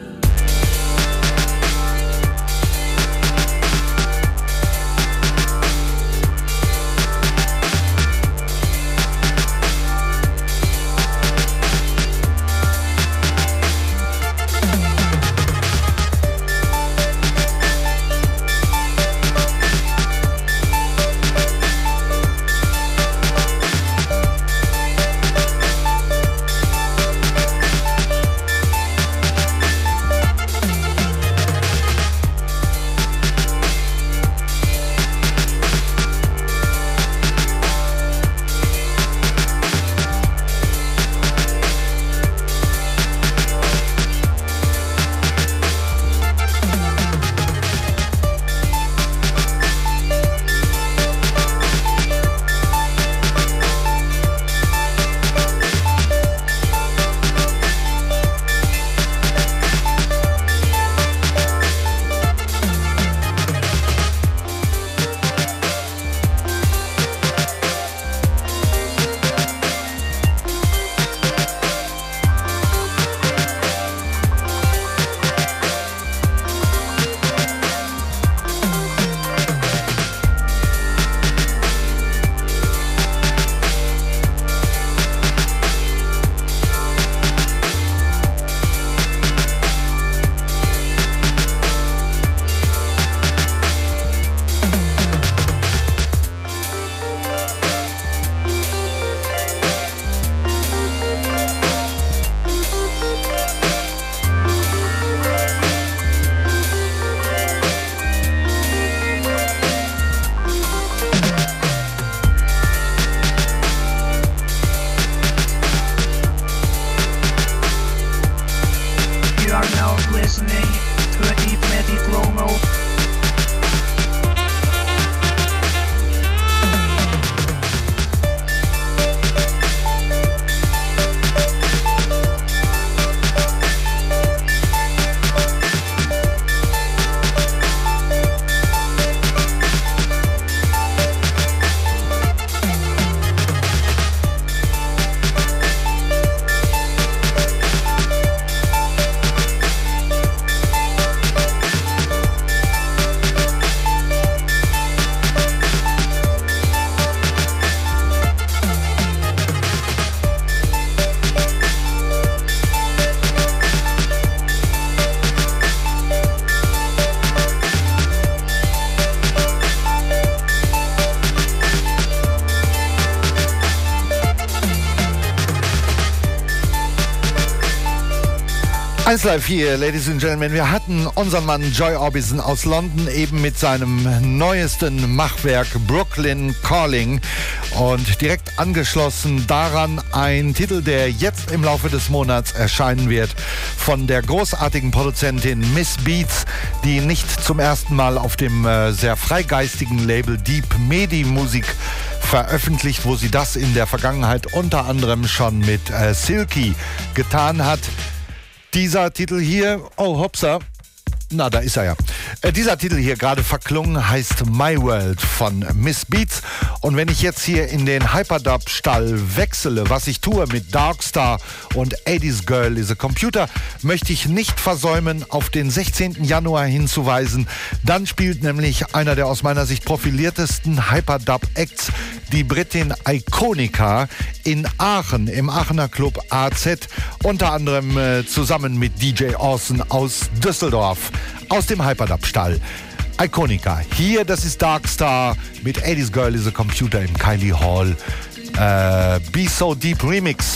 eins Live hier, Ladies and Gentlemen. Wir hatten unseren Mann Joy Orbison aus London eben mit seinem neuesten Machwerk Brooklyn Calling und direkt angeschlossen daran ein Titel, der jetzt im Laufe des Monats erscheinen wird von der großartigen Produzentin Miss Beats, die nicht zum ersten Mal auf dem äh, sehr freigeistigen Label Deep Medi Musik veröffentlicht, wo sie das in der Vergangenheit unter anderem schon mit äh, Silky getan hat. Dieser Titel hier, oh hopsa, na da ist er ja. Äh, dieser Titel hier gerade verklungen heißt My World von Miss Beats. Und wenn ich jetzt hier in den Hyperdub-Stall wechsle, was ich tue mit Darkstar und eighties Girl is a Computer, möchte ich nicht versäumen, auf den sechzehnten Januar hinzuweisen. Dann spielt nämlich einer der aus meiner Sicht profiliertesten Hyperdub-Acts, die Britin Iconica, in Aachen, im Aachener Club A Z, unter anderem äh, zusammen mit D J Orson aus Düsseldorf, aus dem Hyperdub-Stall. Iconica. Hier, das ist Darkstar mit eighties Girl is a Computer im Kylie Hall. Äh, Be So Deep Remix.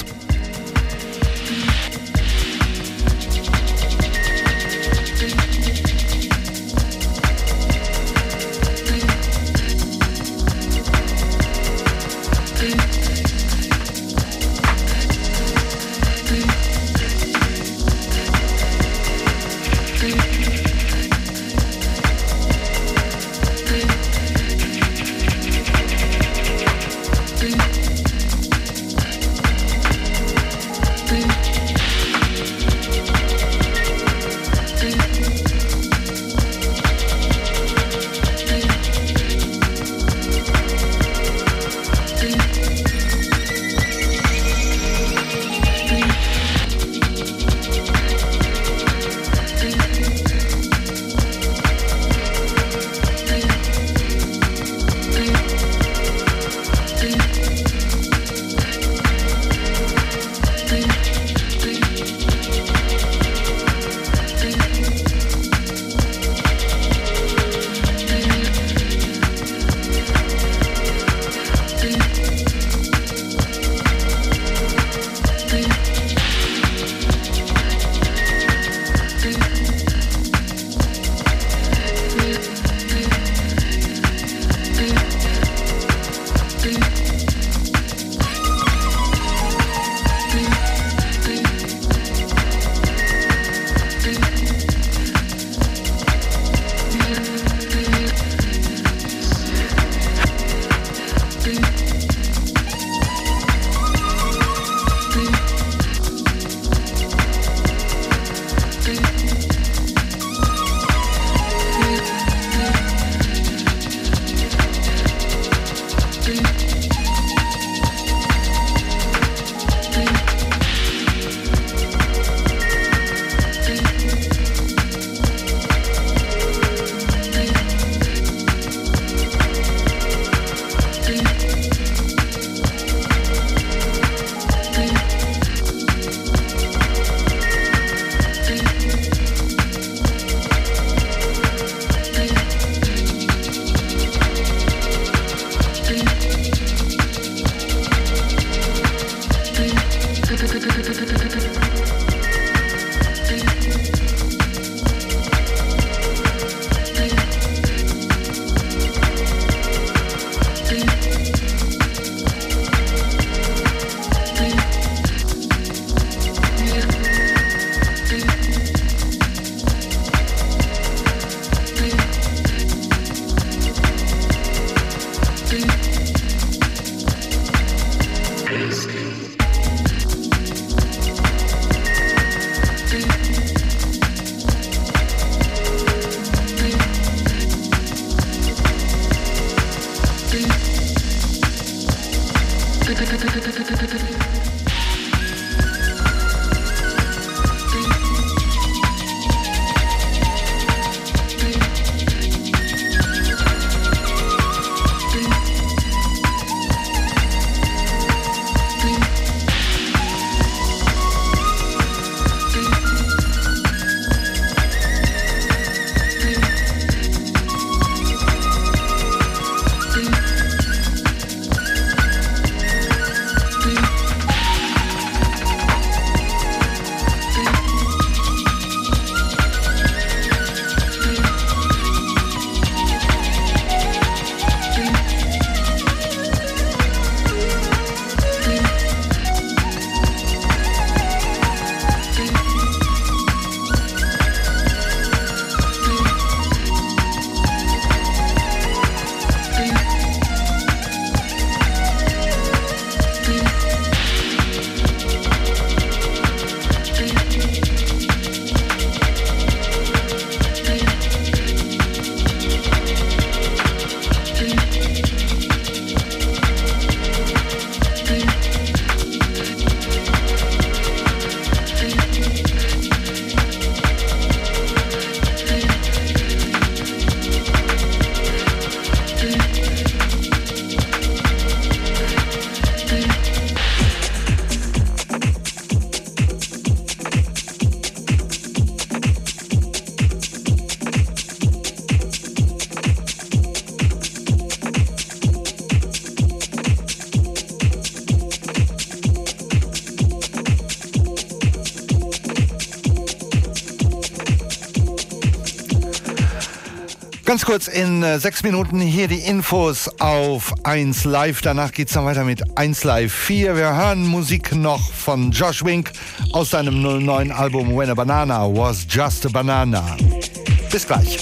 Ganz kurz in äh, sechs Minuten hier die Infos auf eins Live. Danach geht's dann weiter mit eins Live vier. Wir hören Musik noch von Josh Wink aus seinem null neun Album When a Banana Was Just a Banana. Bis gleich.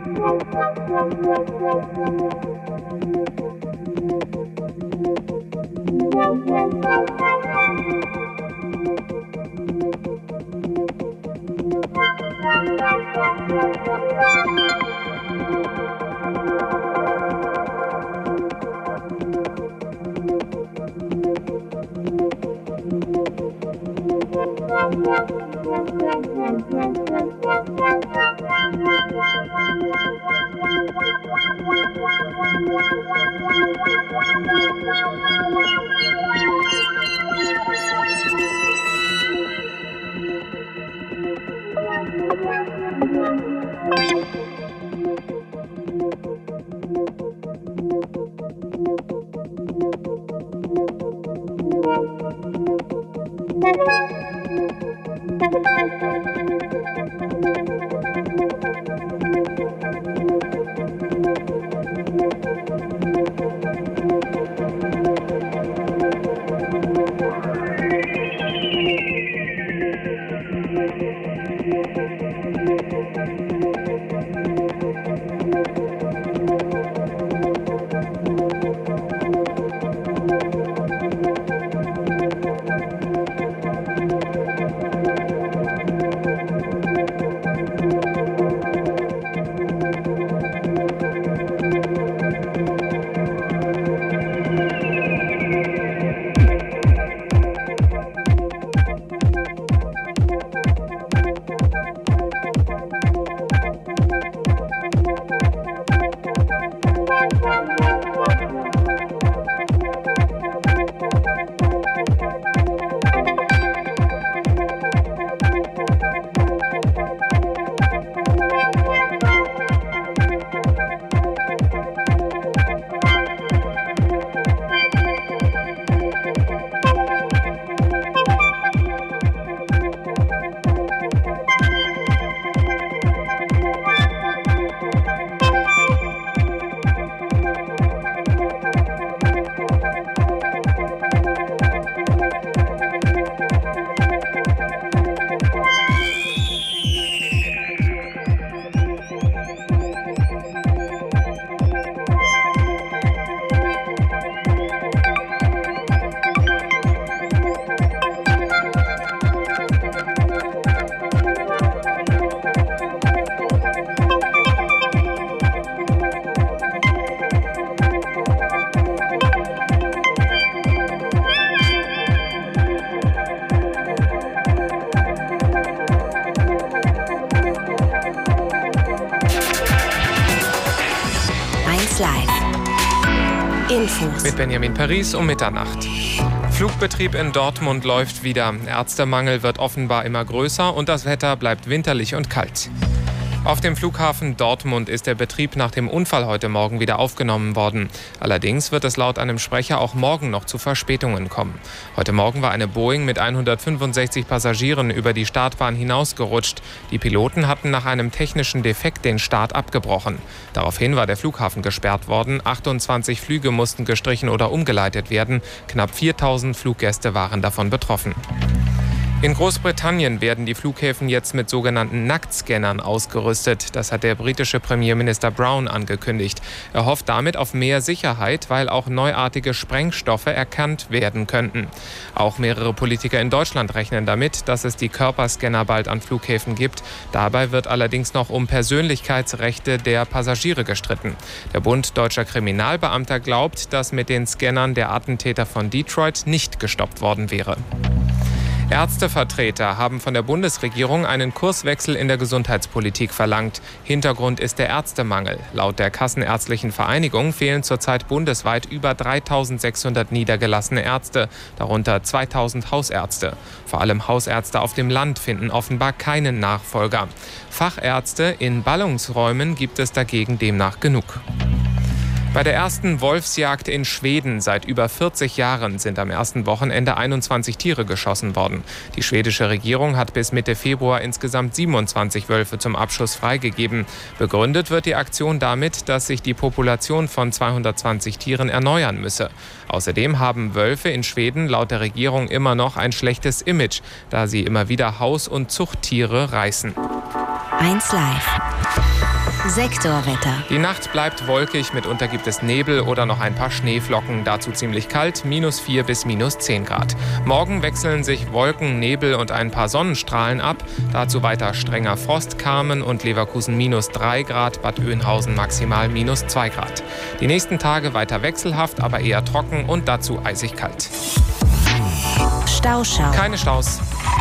Wow. Infos. Mit Benjamin Paris um Mitternacht. Flugbetrieb in Dortmund läuft wieder. Ärztemangel wird offenbar immer größer und das Wetter bleibt winterlich und kalt. Auf dem Flughafen Dortmund ist der Betrieb nach dem Unfall heute Morgen wieder aufgenommen worden. Allerdings wird es laut einem Sprecher auch morgen noch zu Verspätungen kommen. Heute Morgen war eine Boeing mit hundertfünfundsechzig Passagieren über die Startbahn hinausgerutscht. Die Piloten hatten nach einem technischen Defekt den Start abgebrochen. Daraufhin war der Flughafen gesperrt worden. achtundzwanzig Flüge mussten gestrichen oder umgeleitet werden. Knapp viertausend Fluggäste waren davon betroffen. In Großbritannien werden die Flughäfen jetzt mit sogenannten Nacktscannern ausgerüstet. Das hat der britische Premierminister Brown angekündigt. Er hofft damit auf mehr Sicherheit, weil auch neuartige Sprengstoffe erkannt werden könnten. Auch mehrere Politiker in Deutschland rechnen damit, dass es die Körperscanner bald an Flughäfen gibt. Dabei wird allerdings noch um Persönlichkeitsrechte der Passagiere gestritten. Der Bund Deutscher Kriminalbeamter glaubt, dass mit den Scannern der Attentäter von Detroit nicht gestoppt worden wäre. Ärztevertreter haben von der Bundesregierung einen Kurswechsel in der Gesundheitspolitik verlangt. Hintergrund ist der Ärztemangel. Laut der Kassenärztlichen Vereinigung fehlen zurzeit bundesweit über dreitausendsechshundert niedergelassene Ärzte, darunter zweitausend Hausärzte. Vor allem Hausärzte auf dem Land finden offenbar keinen Nachfolger. Fachärzte in Ballungsräumen gibt es dagegen demnach genug. Bei der ersten Wolfsjagd in Schweden seit über vierzig Jahren sind am ersten Wochenende einundzwanzig Tiere geschossen worden. Die schwedische Regierung hat bis Mitte Februar insgesamt siebenundzwanzig Wölfe zum Abschuss freigegeben. Begründet wird die Aktion damit, dass sich die Population von zweihundertzwanzig Tieren erneuern müsse. Außerdem haben Wölfe in Schweden laut der Regierung immer noch ein schlechtes Image, da sie immer wieder Haus- und Zuchttiere reißen. eins Live. Sektorwetter. Die Nacht bleibt wolkig, mitunter gibt es Nebel oder noch ein paar Schneeflocken, dazu ziemlich kalt, minus vier bis minus zehn Grad. Morgen wechseln sich Wolken, Nebel und ein paar Sonnenstrahlen ab, dazu weiter strenger Frost, Kamen und Leverkusen minus drei Grad, Bad Oeynhausen maximal minus zwei Grad. Die nächsten Tage weiter wechselhaft, aber eher trocken und dazu eisig kalt. Stauschau. Keine Staus.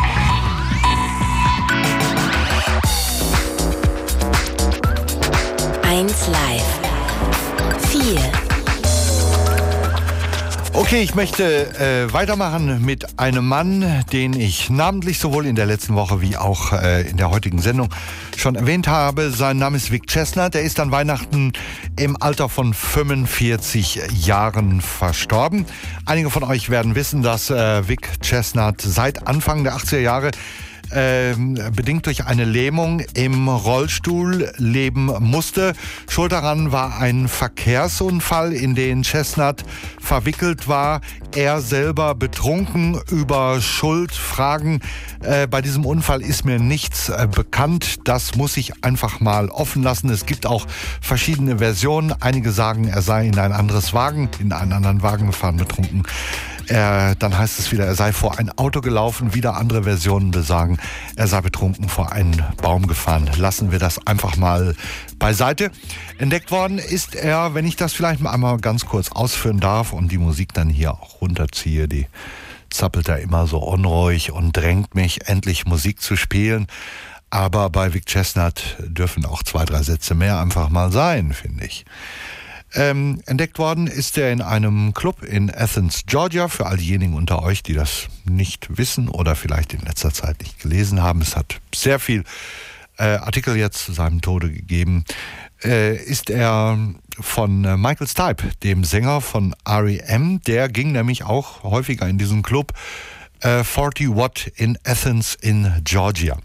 eins Live. vier. Okay, ich möchte äh, weitermachen mit einem Mann, den ich namentlich sowohl in der letzten Woche wie auch äh, in der heutigen Sendung schon erwähnt habe. Sein Name ist Vic Chesnutt. Er ist an Weihnachten im Alter von fünfundvierzig Jahren verstorben. Einige von euch werden wissen, dass äh, Vic Chesnutt seit Anfang der achtziger Jahre Ähm, bedingt durch eine Lähmung im Rollstuhl leben musste. Schuld daran war ein Verkehrsunfall, in den Chesnutt verwickelt war. Er selber betrunken. Über Schuldfragen äh, bei diesem Unfall ist mir nichts äh, bekannt. Das muss ich einfach mal offen lassen. Es gibt auch verschiedene Versionen. Einige sagen, er sei in ein anderes Wagen, in einen anderen Wagen gefahren, betrunken. Er, dann heißt es wieder, er sei vor ein Auto gelaufen. Wieder andere Versionen besagen, er sei betrunken vor einen Baum gefahren. Lassen wir das einfach mal beiseite. Entdeckt worden ist er, wenn ich das vielleicht mal einmal ganz kurz ausführen darf und die Musik dann hier auch runterziehe, die zappelt da immer so unruhig und drängt mich, endlich Musik zu spielen. Aber bei Vic Chesnutt dürfen auch zwei, drei Sätze mehr einfach mal sein, finde ich. Ähm, entdeckt worden ist er in einem Club in Athens, Georgia. Für all diejenigen unter euch, die das nicht wissen oder vielleicht in letzter Zeit nicht gelesen haben. Es hat sehr viel äh, Artikel jetzt zu seinem Tode gegeben. Äh, ist er von äh, Michael Stipe, dem Sänger von R E M. Der ging nämlich auch häufiger in diesen Club äh, vierzig Watt in Athens in Georgia.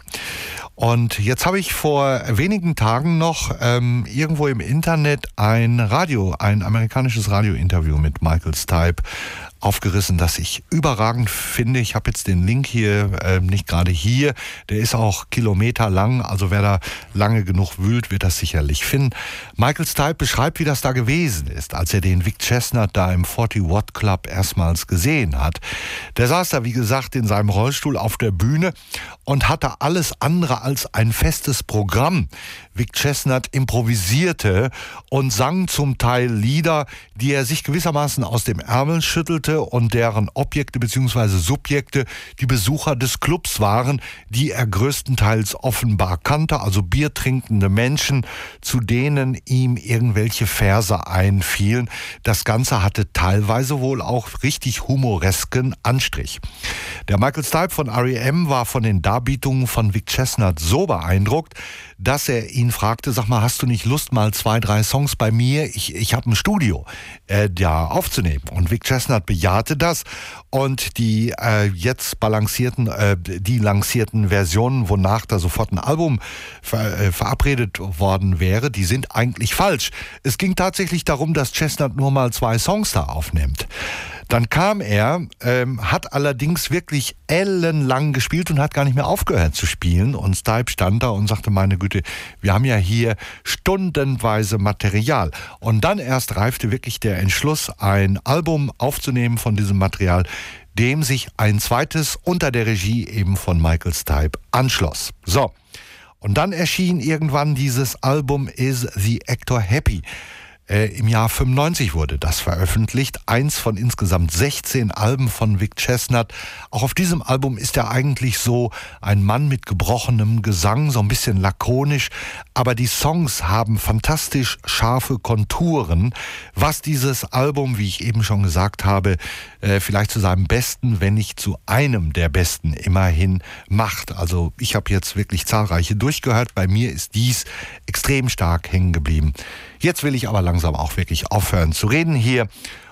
Und jetzt habe ich vor wenigen Tagen noch ähm, irgendwo im Internet ein Radio, ein amerikanisches Radiointerview mit Michael Stipe aufgerissen, das ich überragend finde. Ich habe jetzt den Link hier, äh, nicht gerade hier, der ist auch kilometerlang, also wer da lange genug wühlt, wird das sicherlich finden. Michael Stipe beschreibt, wie das da gewesen ist, als er den Vic Chesnutt da im vierzig Watt Club erstmals gesehen hat. Der saß da, wie gesagt, in seinem Rollstuhl auf der Bühne und hatte alles andere als ein festes Programm. Vic Chesnutt improvisierte und sang zum Teil Lieder, die er sich gewissermaßen aus dem Ärmel schüttelte und deren Objekte bzw. Subjekte die Besucher des Clubs waren, die er größtenteils offenbar kannte, also biertrinkende Menschen, zu denen ihm irgendwelche Verse einfielen. Das Ganze hatte teilweise wohl auch richtig humoresken Anstrich. Der Michael Stipe von R E M war von den Darbietungen von Vic Chesnutt so beeindruckt, dass er ihn fragte, sag mal, hast du nicht Lust, mal zwei, drei Songs bei mir, ich, ich habe ein Studio, äh, da aufzunehmen. Und Vic Chesnutt bejahte das und die äh, jetzt balancierten, äh, die lancierten Versionen, wonach da sofort ein Album ver, äh, verabredet worden wäre, die sind eigentlich falsch. Es ging tatsächlich darum, dass Chesnutt nur mal zwei Songs da aufnimmt. Dann kam er, ähm, hat allerdings wirklich ellenlang gespielt und hat gar nicht mehr aufgehört zu spielen. Und Stipe stand da und sagte, meine Güte, wir haben ja hier stundenweise Material. Und dann erst reifte wirklich der Entschluss, ein Album aufzunehmen von diesem Material, dem sich ein zweites unter der Regie eben von Michael Stipe anschloss. So, und dann erschien irgendwann dieses Album Is the Actor Happy? Äh, Im Jahr fünfundneunzig wurde das veröffentlicht, eins von insgesamt sechzehn Alben von Vic Chesnutt. Auch auf diesem Album ist er eigentlich so ein Mann mit gebrochenem Gesang, so ein bisschen lakonisch, aber die Songs haben fantastisch scharfe Konturen, was dieses Album, wie ich eben schon gesagt habe, äh, vielleicht zu seinem besten, wenn nicht zu einem der besten immerhin macht. Also ich habe jetzt wirklich zahlreiche durchgehört, bei mir ist dies extrem stark hängen geblieben. Jetzt will ich aber langsam auch wirklich aufhören zu reden hier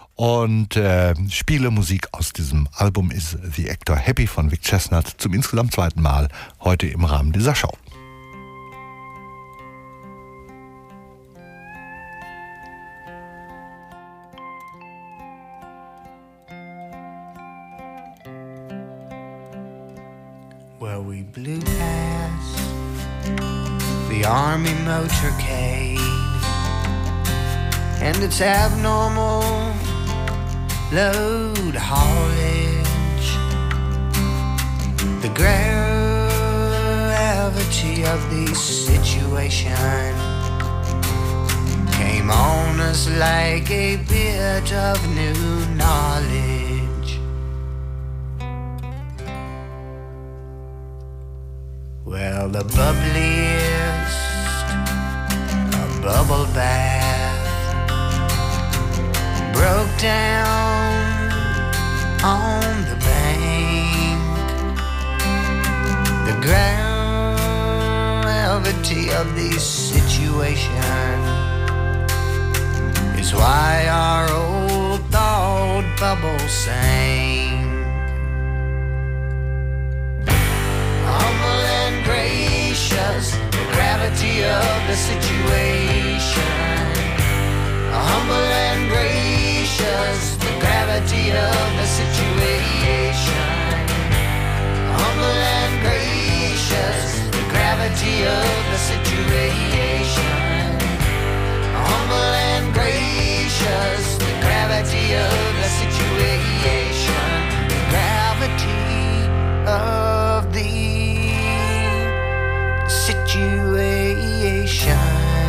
und äh, spiele Musik aus diesem Album Is the Actor Happy von Vic Chesnutt zum insgesamt zweiten Mal heute im Rahmen dieser Show. Well, we blew past the army motorcade and its abnormal load haulage. The gravity of the situation came on us like a bit of new knowledge. Well, the bubbliest, a bubble bath, broke down on the bank. The gravity of the situation is why our old thought bubble sank. Humble and gracious, the gravity of the situation. Humble and gracious, the gravity of the situation. Humble and gracious, the gravity of the situation. Humble and gracious, the gravity of the situation. The gravity of the situation.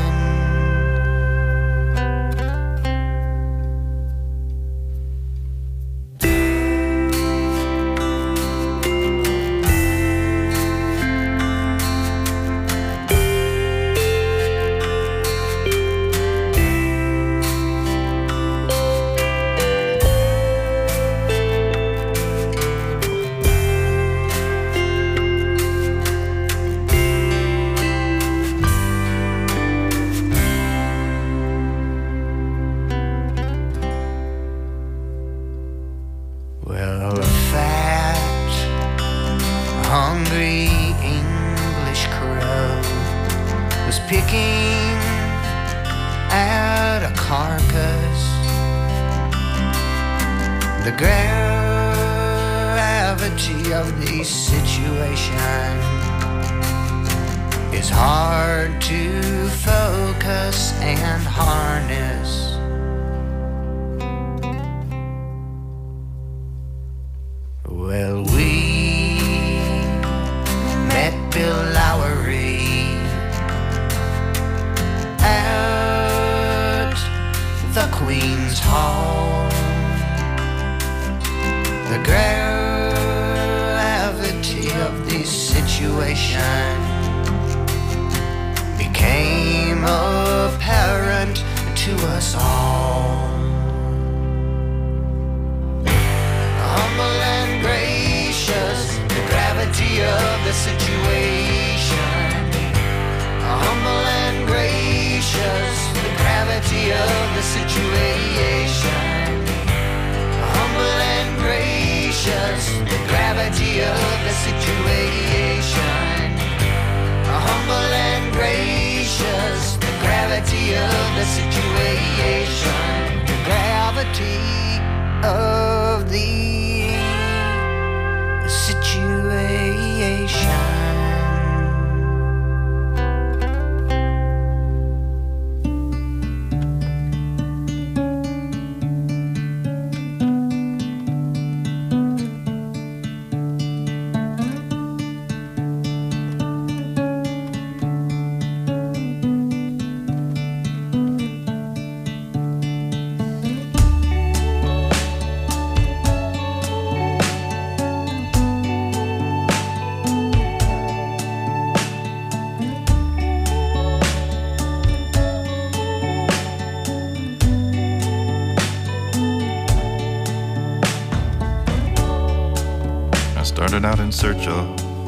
Started out in search of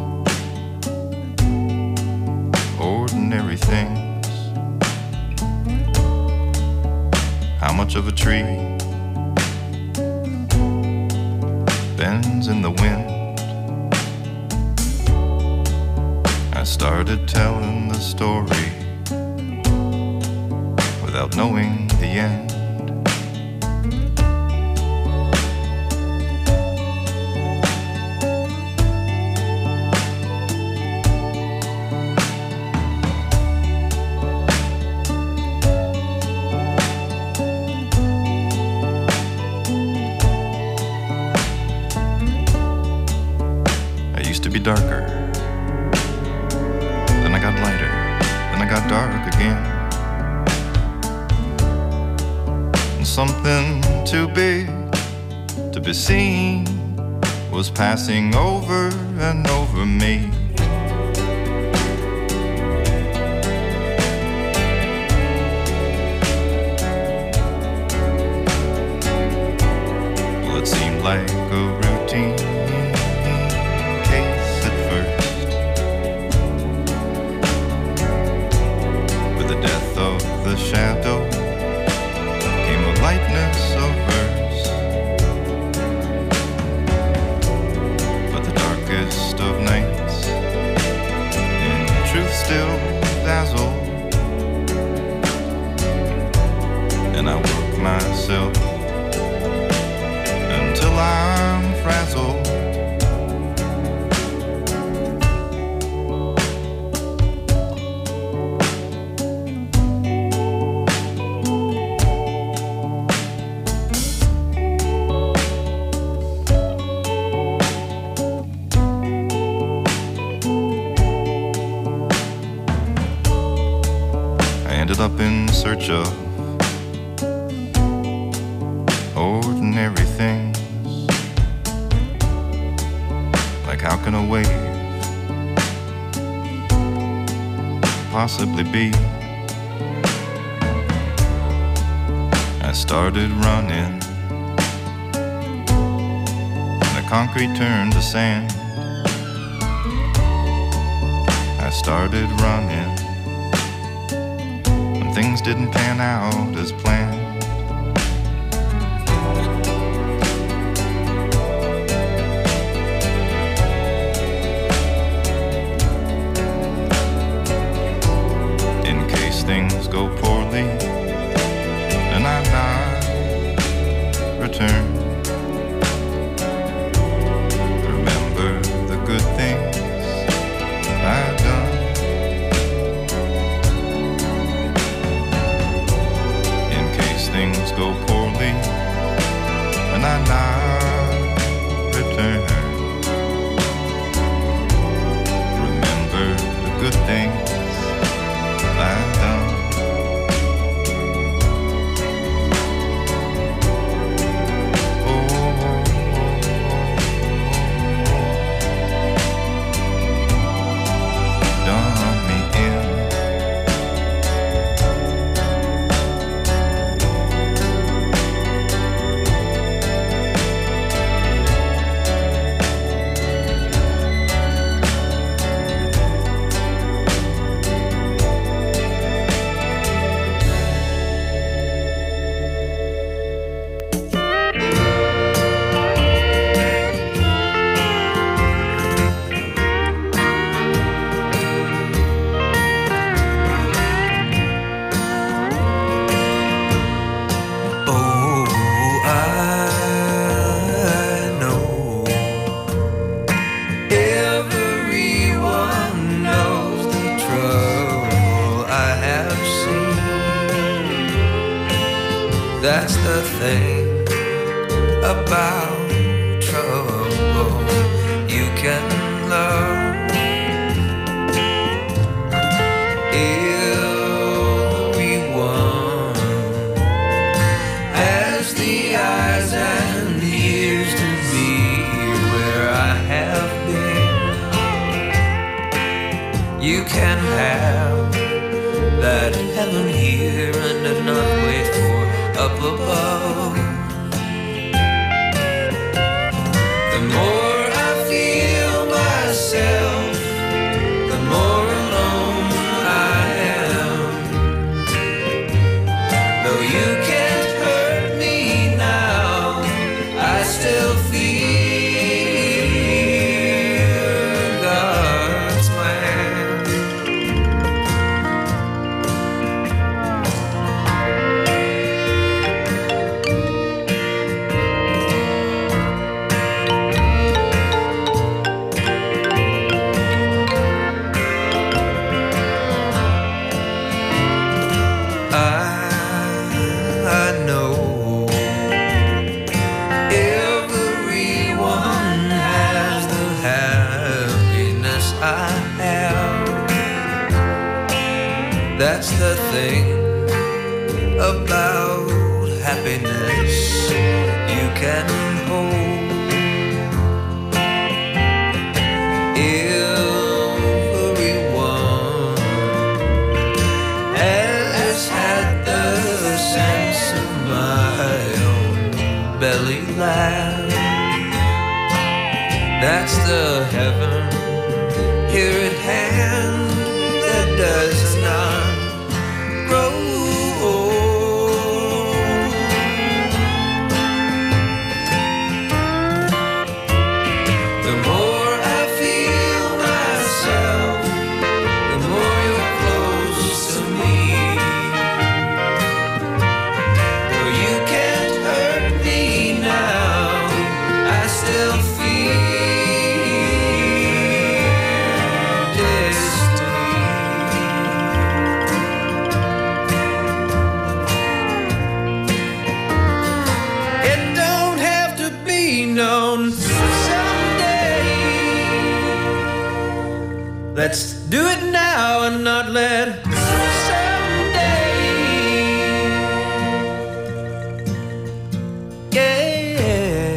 ordinary things. How much of a tree bends in the wind? I started telling the story without knowing the end. be darker. Then I got lighter. Then I got dark again. And something too big to be seen was passing over and over me. Well, it seemed like a routine case at first. With the death of the shadow came a lightness of verse. But the darkest of nights in truth still dazzle. And I work myself until I'm frazzled. I ended up in search of ordinary things. Like how can a wave possibly be? I started running, and the concrete turned to sand. I started running, and things didn't pan out as planned. Things go poorly and I not return. Remember the good things I've done. In case things go poorly and I not return. Remember the good things I've done. That's the thing about trouble you can learn. Everyone has the eyes and ears to be where I have been. You can have that heaven here and not wait for up above. The more I feel myself, the more alone I am. Though you can't hurt me now, I still feel God's plan. That's the thing about happiness you can hold. Everyone has had the sense of my own belly laugh. That's the heaven here at hand that does not grow old. The more I feel myself, the more you're close to me. Though you can't hurt me now, I still feel known someday. Let's do it now and not let someday. Yeah,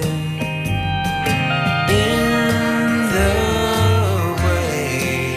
in the way.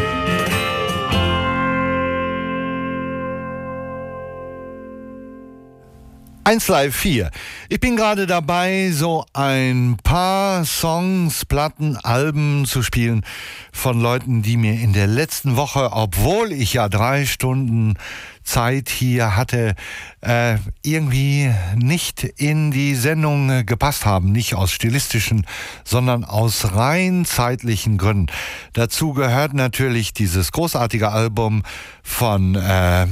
eins Live vier. Ich bin gerade dabei, so ein paar Songs, Platten, Alben zu spielen von Leuten, die mir in der letzten Woche, obwohl ich ja drei Stunden Zeit hier hatte, äh, irgendwie nicht in die Sendung äh, gepasst haben. Nicht aus stilistischen, sondern aus rein zeitlichen Gründen. Dazu gehört natürlich dieses großartige Album von äh, äh,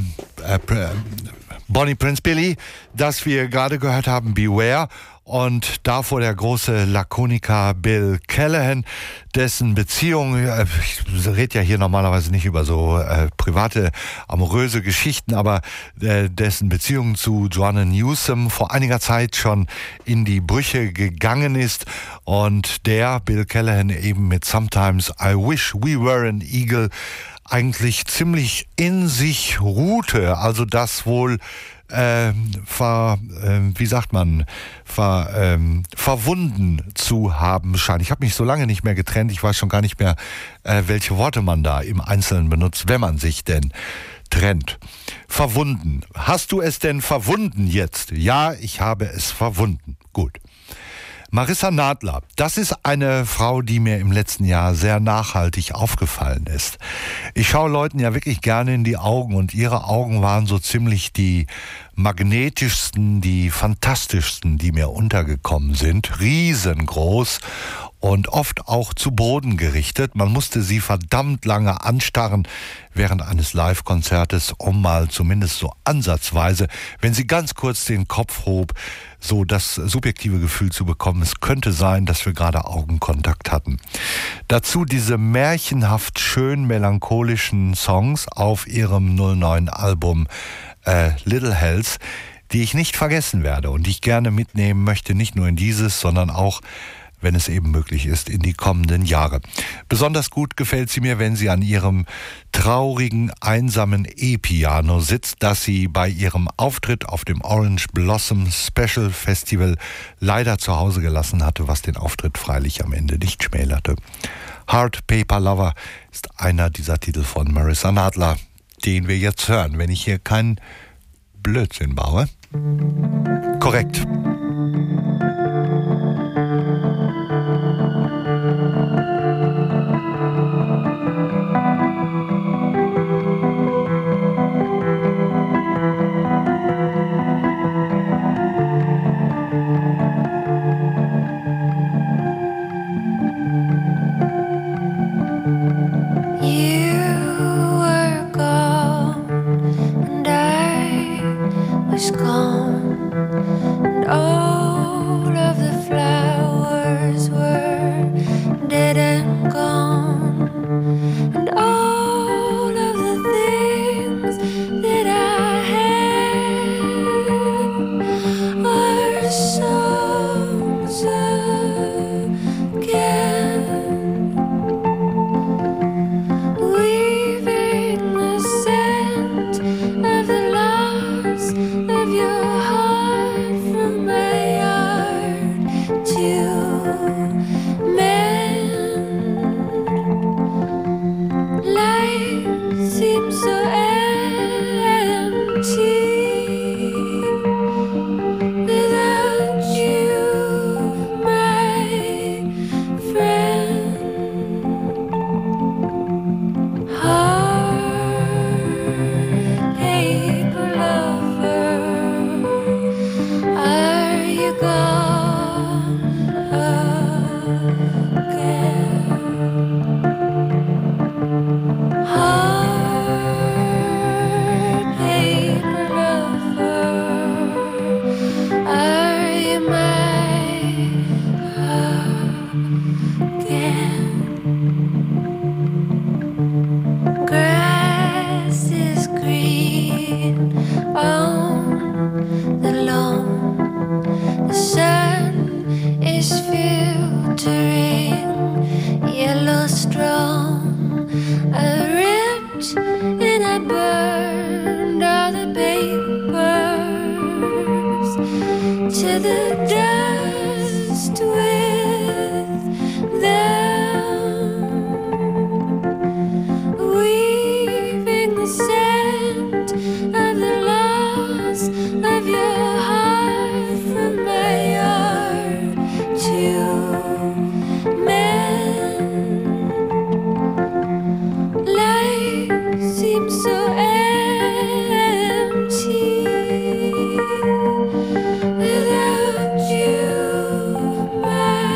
Bonnie Prince Billy, das wir gerade gehört haben, Beware. Und davor der große Lakoniker Bill Callahan, dessen Beziehung, ich rede ja hier normalerweise nicht über so äh, private, amoröse Geschichten, aber äh, dessen Beziehung zu Joanna Newsom vor einiger Zeit schon in die Brüche gegangen ist und der, Bill Callahan, eben mit Sometimes I Wish We Were an Eagle eigentlich ziemlich in sich ruhte, also das wohl Ähm, ver, ähm, wie sagt man, ver, ähm, verwunden zu haben scheint. Ich habe mich so lange nicht mehr getrennt, ich weiß schon gar nicht mehr, äh, welche Worte man da im Einzelnen benutzt, wenn man sich denn trennt. Verwunden. Hast du es denn verwunden jetzt? Ja, ich habe es verwunden. Gut. Marissa Nadler, das ist eine Frau, die mir im letzten Jahr sehr nachhaltig aufgefallen ist. Ich schaue Leuten ja wirklich gerne in die Augen und ihre Augen waren so ziemlich die magnetischsten, die fantastischsten, die mir untergekommen sind. Riesengroß und oft auch zu Boden gerichtet. Man musste sie verdammt lange anstarren während eines Live-Konzertes, um mal zumindest so ansatzweise, wenn sie ganz kurz den Kopf hob, so das subjektive Gefühl zu bekommen, es könnte sein, dass wir gerade Augenkontakt hatten. Dazu diese märchenhaft schön melancholischen Songs auf ihrem null neun Album äh, Little Hells, die ich nicht vergessen werde und die ich gerne mitnehmen möchte, nicht nur in dieses, sondern auch, wenn es eben möglich ist, in die kommenden Jahre. Besonders gut gefällt sie mir, wenn sie an ihrem traurigen, einsamen E-Piano sitzt, das sie bei ihrem Auftritt auf dem Orange Blossom Special Festival leider zu Hause gelassen hatte, was den Auftritt freilich am Ende nicht schmälerte. Heart Paper Lover ist einer dieser Titel von Marissa Nadler, den wir jetzt hören, wenn ich hier keinen Blödsinn baue. Korrekt. Gone, and to the dust with them, weaving the scent of the loss of your heart from my yard to men. Life seems so empty without you, my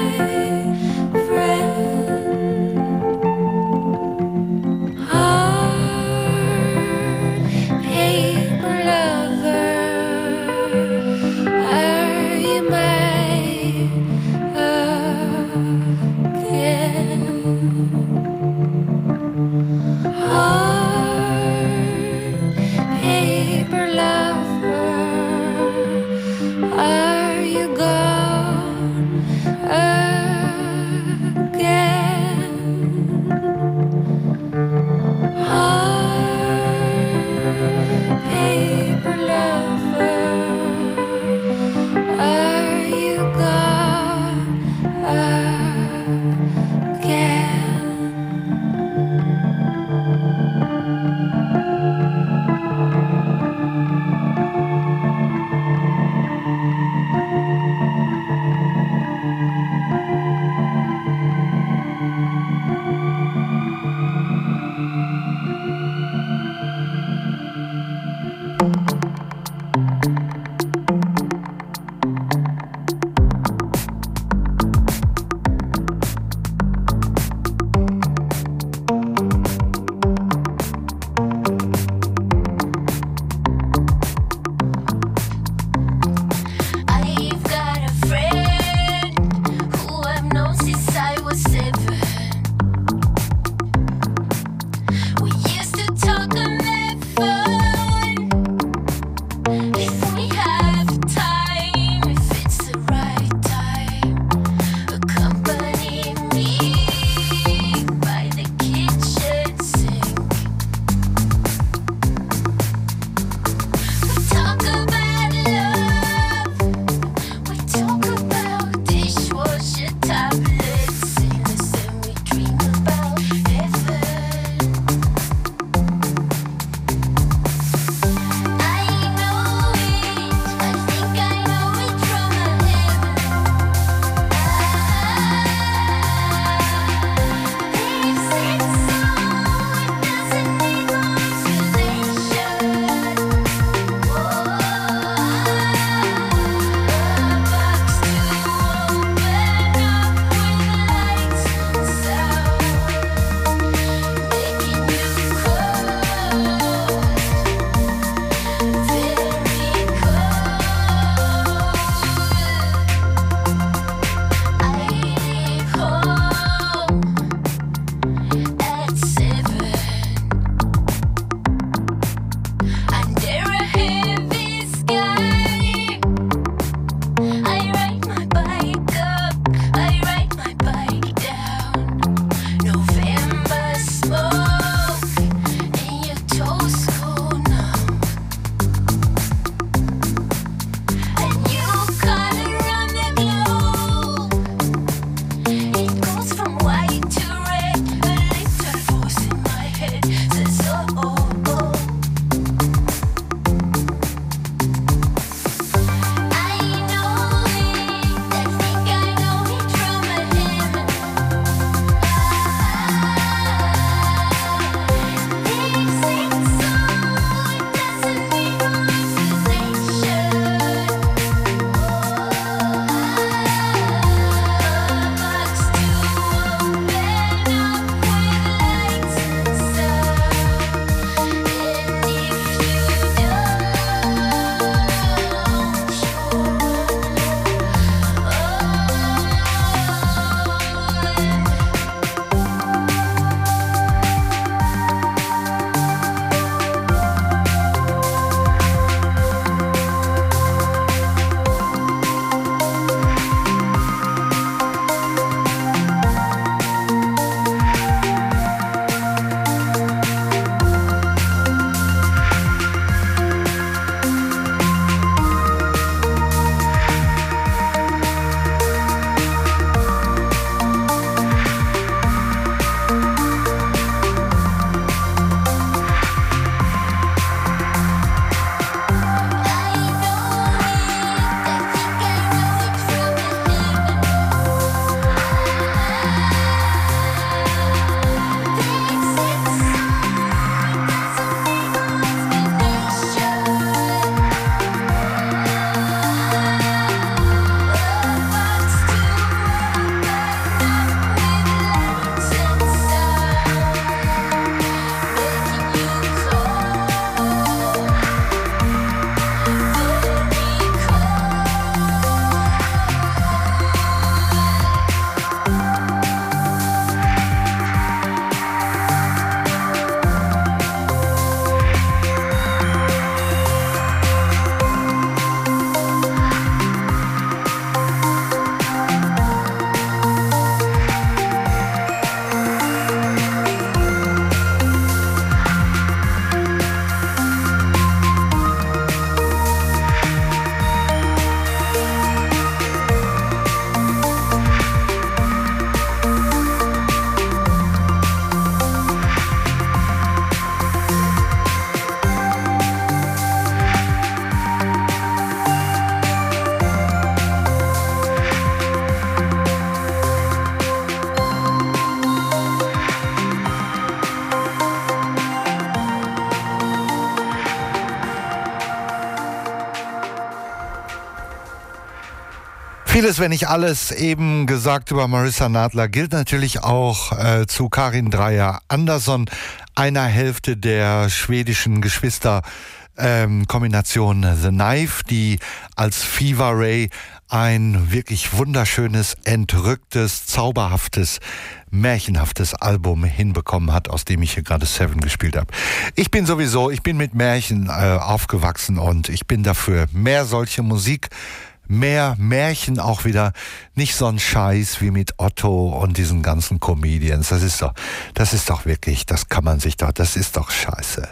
Vieles, wenn nicht alles, eben gesagt über Marissa Nadler, gilt natürlich auch äh, zu Karin Dreyer-Andersson, einer Hälfte der schwedischen Geschwister ähm, Kombination The Knife, die als Fever Ray ein wirklich wunderschönes, entrücktes, zauberhaftes, märchenhaftes Album hinbekommen hat, aus dem ich hier gerade Seven gespielt habe. Ich bin sowieso, ich bin mit Märchen äh, aufgewachsen und ich bin dafür mehr solche Musik, mehr Märchen auch wieder, nicht so ein Scheiß wie mit Otto und diesen ganzen Comedians. Das ist doch, das ist doch wirklich, das kann man sich doch, das ist doch scheiße.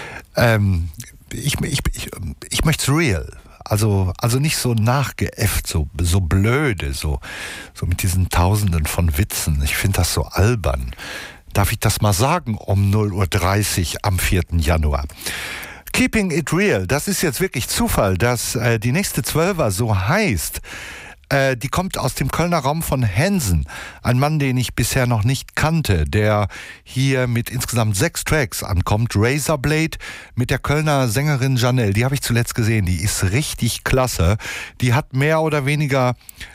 Ähm, ich, ich, ich, ich möchte es real. Also, also nicht so nachgeäfft, so, so blöde, so, so mit diesen Tausenden von Witzen. Ich finde das so albern. Darf ich das mal sagen um null Uhr dreißig am vierten Januar? Keeping It Real, das ist jetzt wirklich Zufall, dass äh, die nächste Zwölfer so heißt. Äh, die kommt aus dem Kölner Raum von Hansen, ein Mann, den ich bisher noch nicht kannte, der hier mit insgesamt sechs Tracks ankommt. Razorblade mit der Kölner Sängerin Janelle, die habe ich zuletzt gesehen, die ist richtig klasse. Die hat mehr oder weniger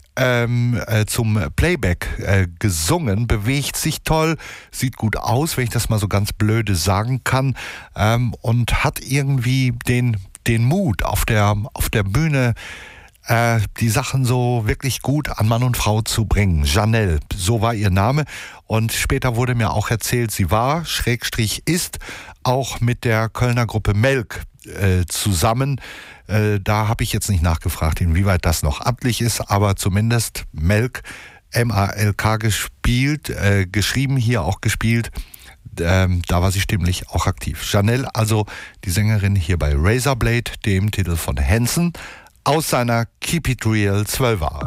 Ähm, äh, zum Playback äh, gesungen, bewegt sich toll, sieht gut aus, wenn ich das mal so ganz blöde sagen kann, ähm, und hat irgendwie den, den Mut auf der, auf der Bühne, äh, die Sachen so wirklich gut an Mann und Frau zu bringen. Janelle, so war ihr Name, und später wurde mir auch erzählt, sie war, Schrägstrich ist, auch mit der Kölner Gruppe Melk äh, zusammen. Äh, da habe ich jetzt nicht nachgefragt, inwieweit das noch amtlich ist, aber zumindest Melk, M A L K gespielt, äh, geschrieben, hier auch gespielt. Ähm, da war sie stimmlich auch aktiv. Janelle, also die Sängerin hier bei Razorblade, dem Titel von Hansen, aus seiner Keep It Real zwölfer.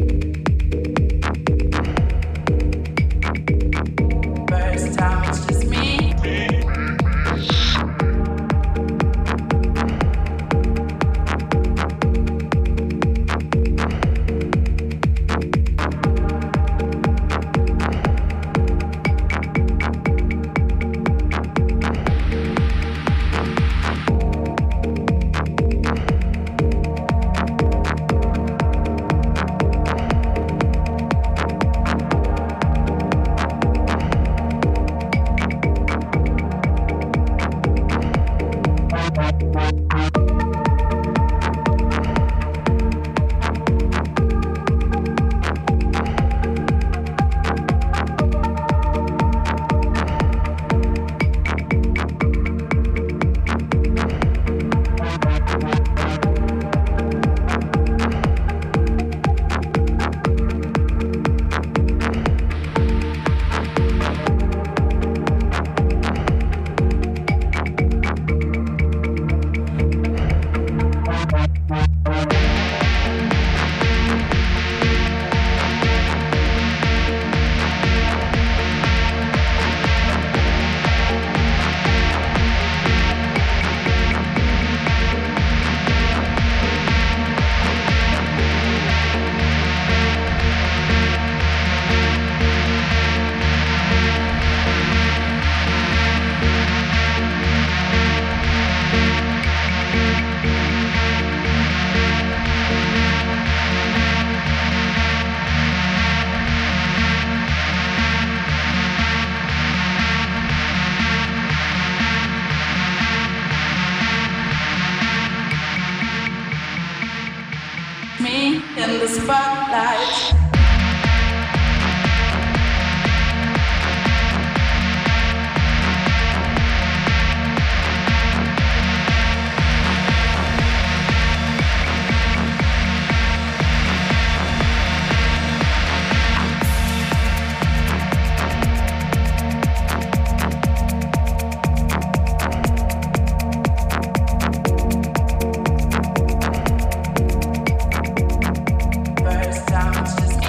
First time it's just me. light. Bird sounds just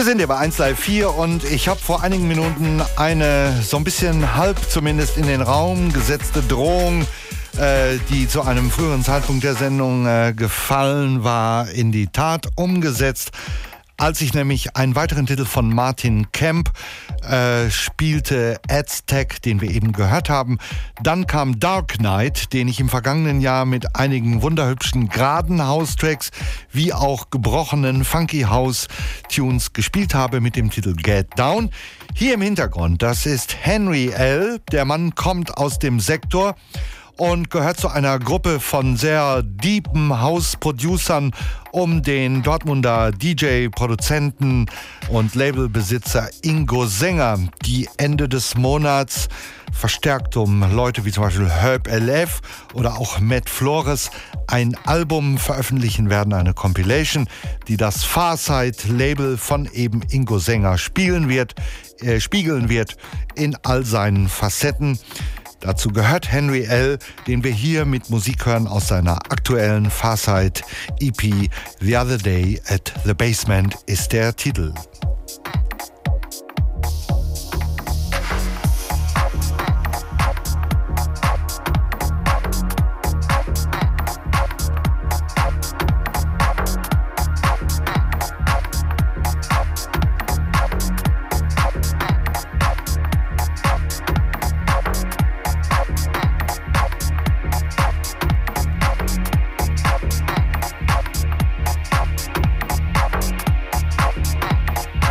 Wir sind hier bei eins Live vier und ich habe vor einigen Minuten eine so ein bisschen halb zumindest in den Raum gesetzte Drohung, äh, die zu einem früheren Zeitpunkt der Sendung äh, gefallen war, in die Tat umgesetzt. Als ich nämlich einen weiteren Titel von Martin Kemp äh, spielte, Aztec, den wir eben gehört haben. Dann kam Dark Knight, den ich im vergangenen Jahr mit einigen wunderhübschen geraden House-Tracks wie auch gebrochenen Funky House-Tunes gespielt habe mit dem Titel Get Down. Hier im Hintergrund, das ist Henry L. Der Mann kommt aus dem Sektor und gehört zu einer Gruppe von sehr deepen House-Producern um den Dortmunder D J-Produzenten und Labelbesitzer Ingo Sänger, die Ende des Monats verstärkt um Leute wie zum Beispiel Herb L F oder auch Matt Flores ein Album veröffentlichen werden, eine Compilation, die das Farsight-Label von eben Ingo Sänger spielen wird, äh, spiegeln wird in all seinen Facetten. Dazu gehört Henry L., den wir hier mit Musik hören aus seiner aktuellen Farsight-E P The Other Day at the Basement ist der Titel. Thank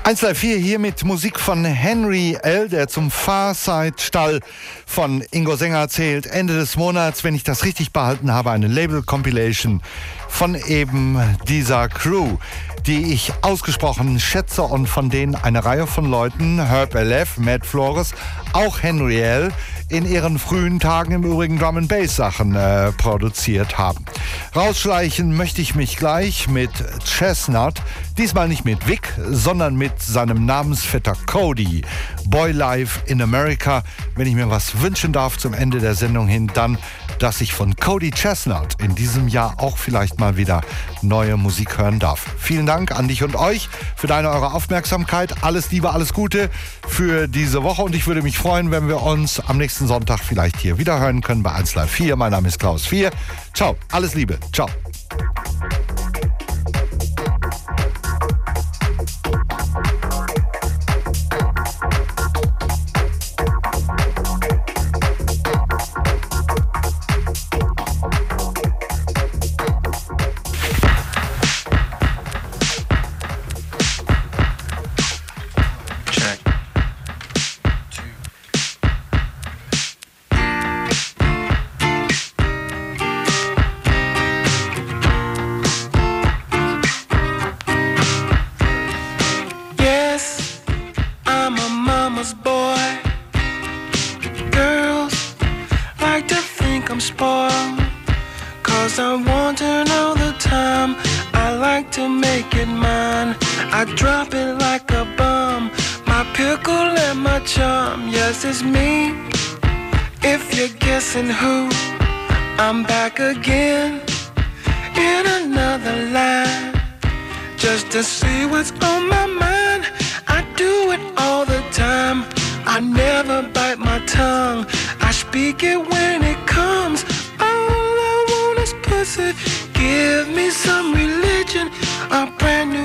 eins drei vier hier mit Musik von Henry L., der zum Farside-Stall von Ingo Sänger zählt. Ende des Monats, wenn ich das richtig behalten habe, eine Label-Compilation von eben dieser Crew, die ich ausgesprochen schätze und von denen eine Reihe von Leuten, Herb L F, Matt Flores, auch Henry L., in ihren frühen Tagen im Übrigen Drum and Bass Sachen äh, produziert haben. Rausschleichen möchte ich mich gleich mit Chestnut, diesmal nicht mit Vic, sondern mit seinem Namensvetter Cody. Boy Life in America. Wenn ich mir was wünschen darf zum Ende der Sendung hin, dann, dass ich von Cody Chestnut in diesem Jahr auch vielleicht mal wieder neue Musik hören darf. Vielen Dank an dich und euch für deine eure Aufmerksamkeit. Alles Liebe, alles Gute für diese Woche und ich würde mich freuen, wenn wir uns am nächsten Sonntag vielleicht hier wieder hören können bei eins drei vier. Mein Name ist Klaus vier. Ciao, alles Liebe. Ciao. Who I'm back again in another line just to see what's on my mind. I do it all the time. I never bite my tongue. I speak it when it comes. All I want is pussy. Give me some religion, a brand new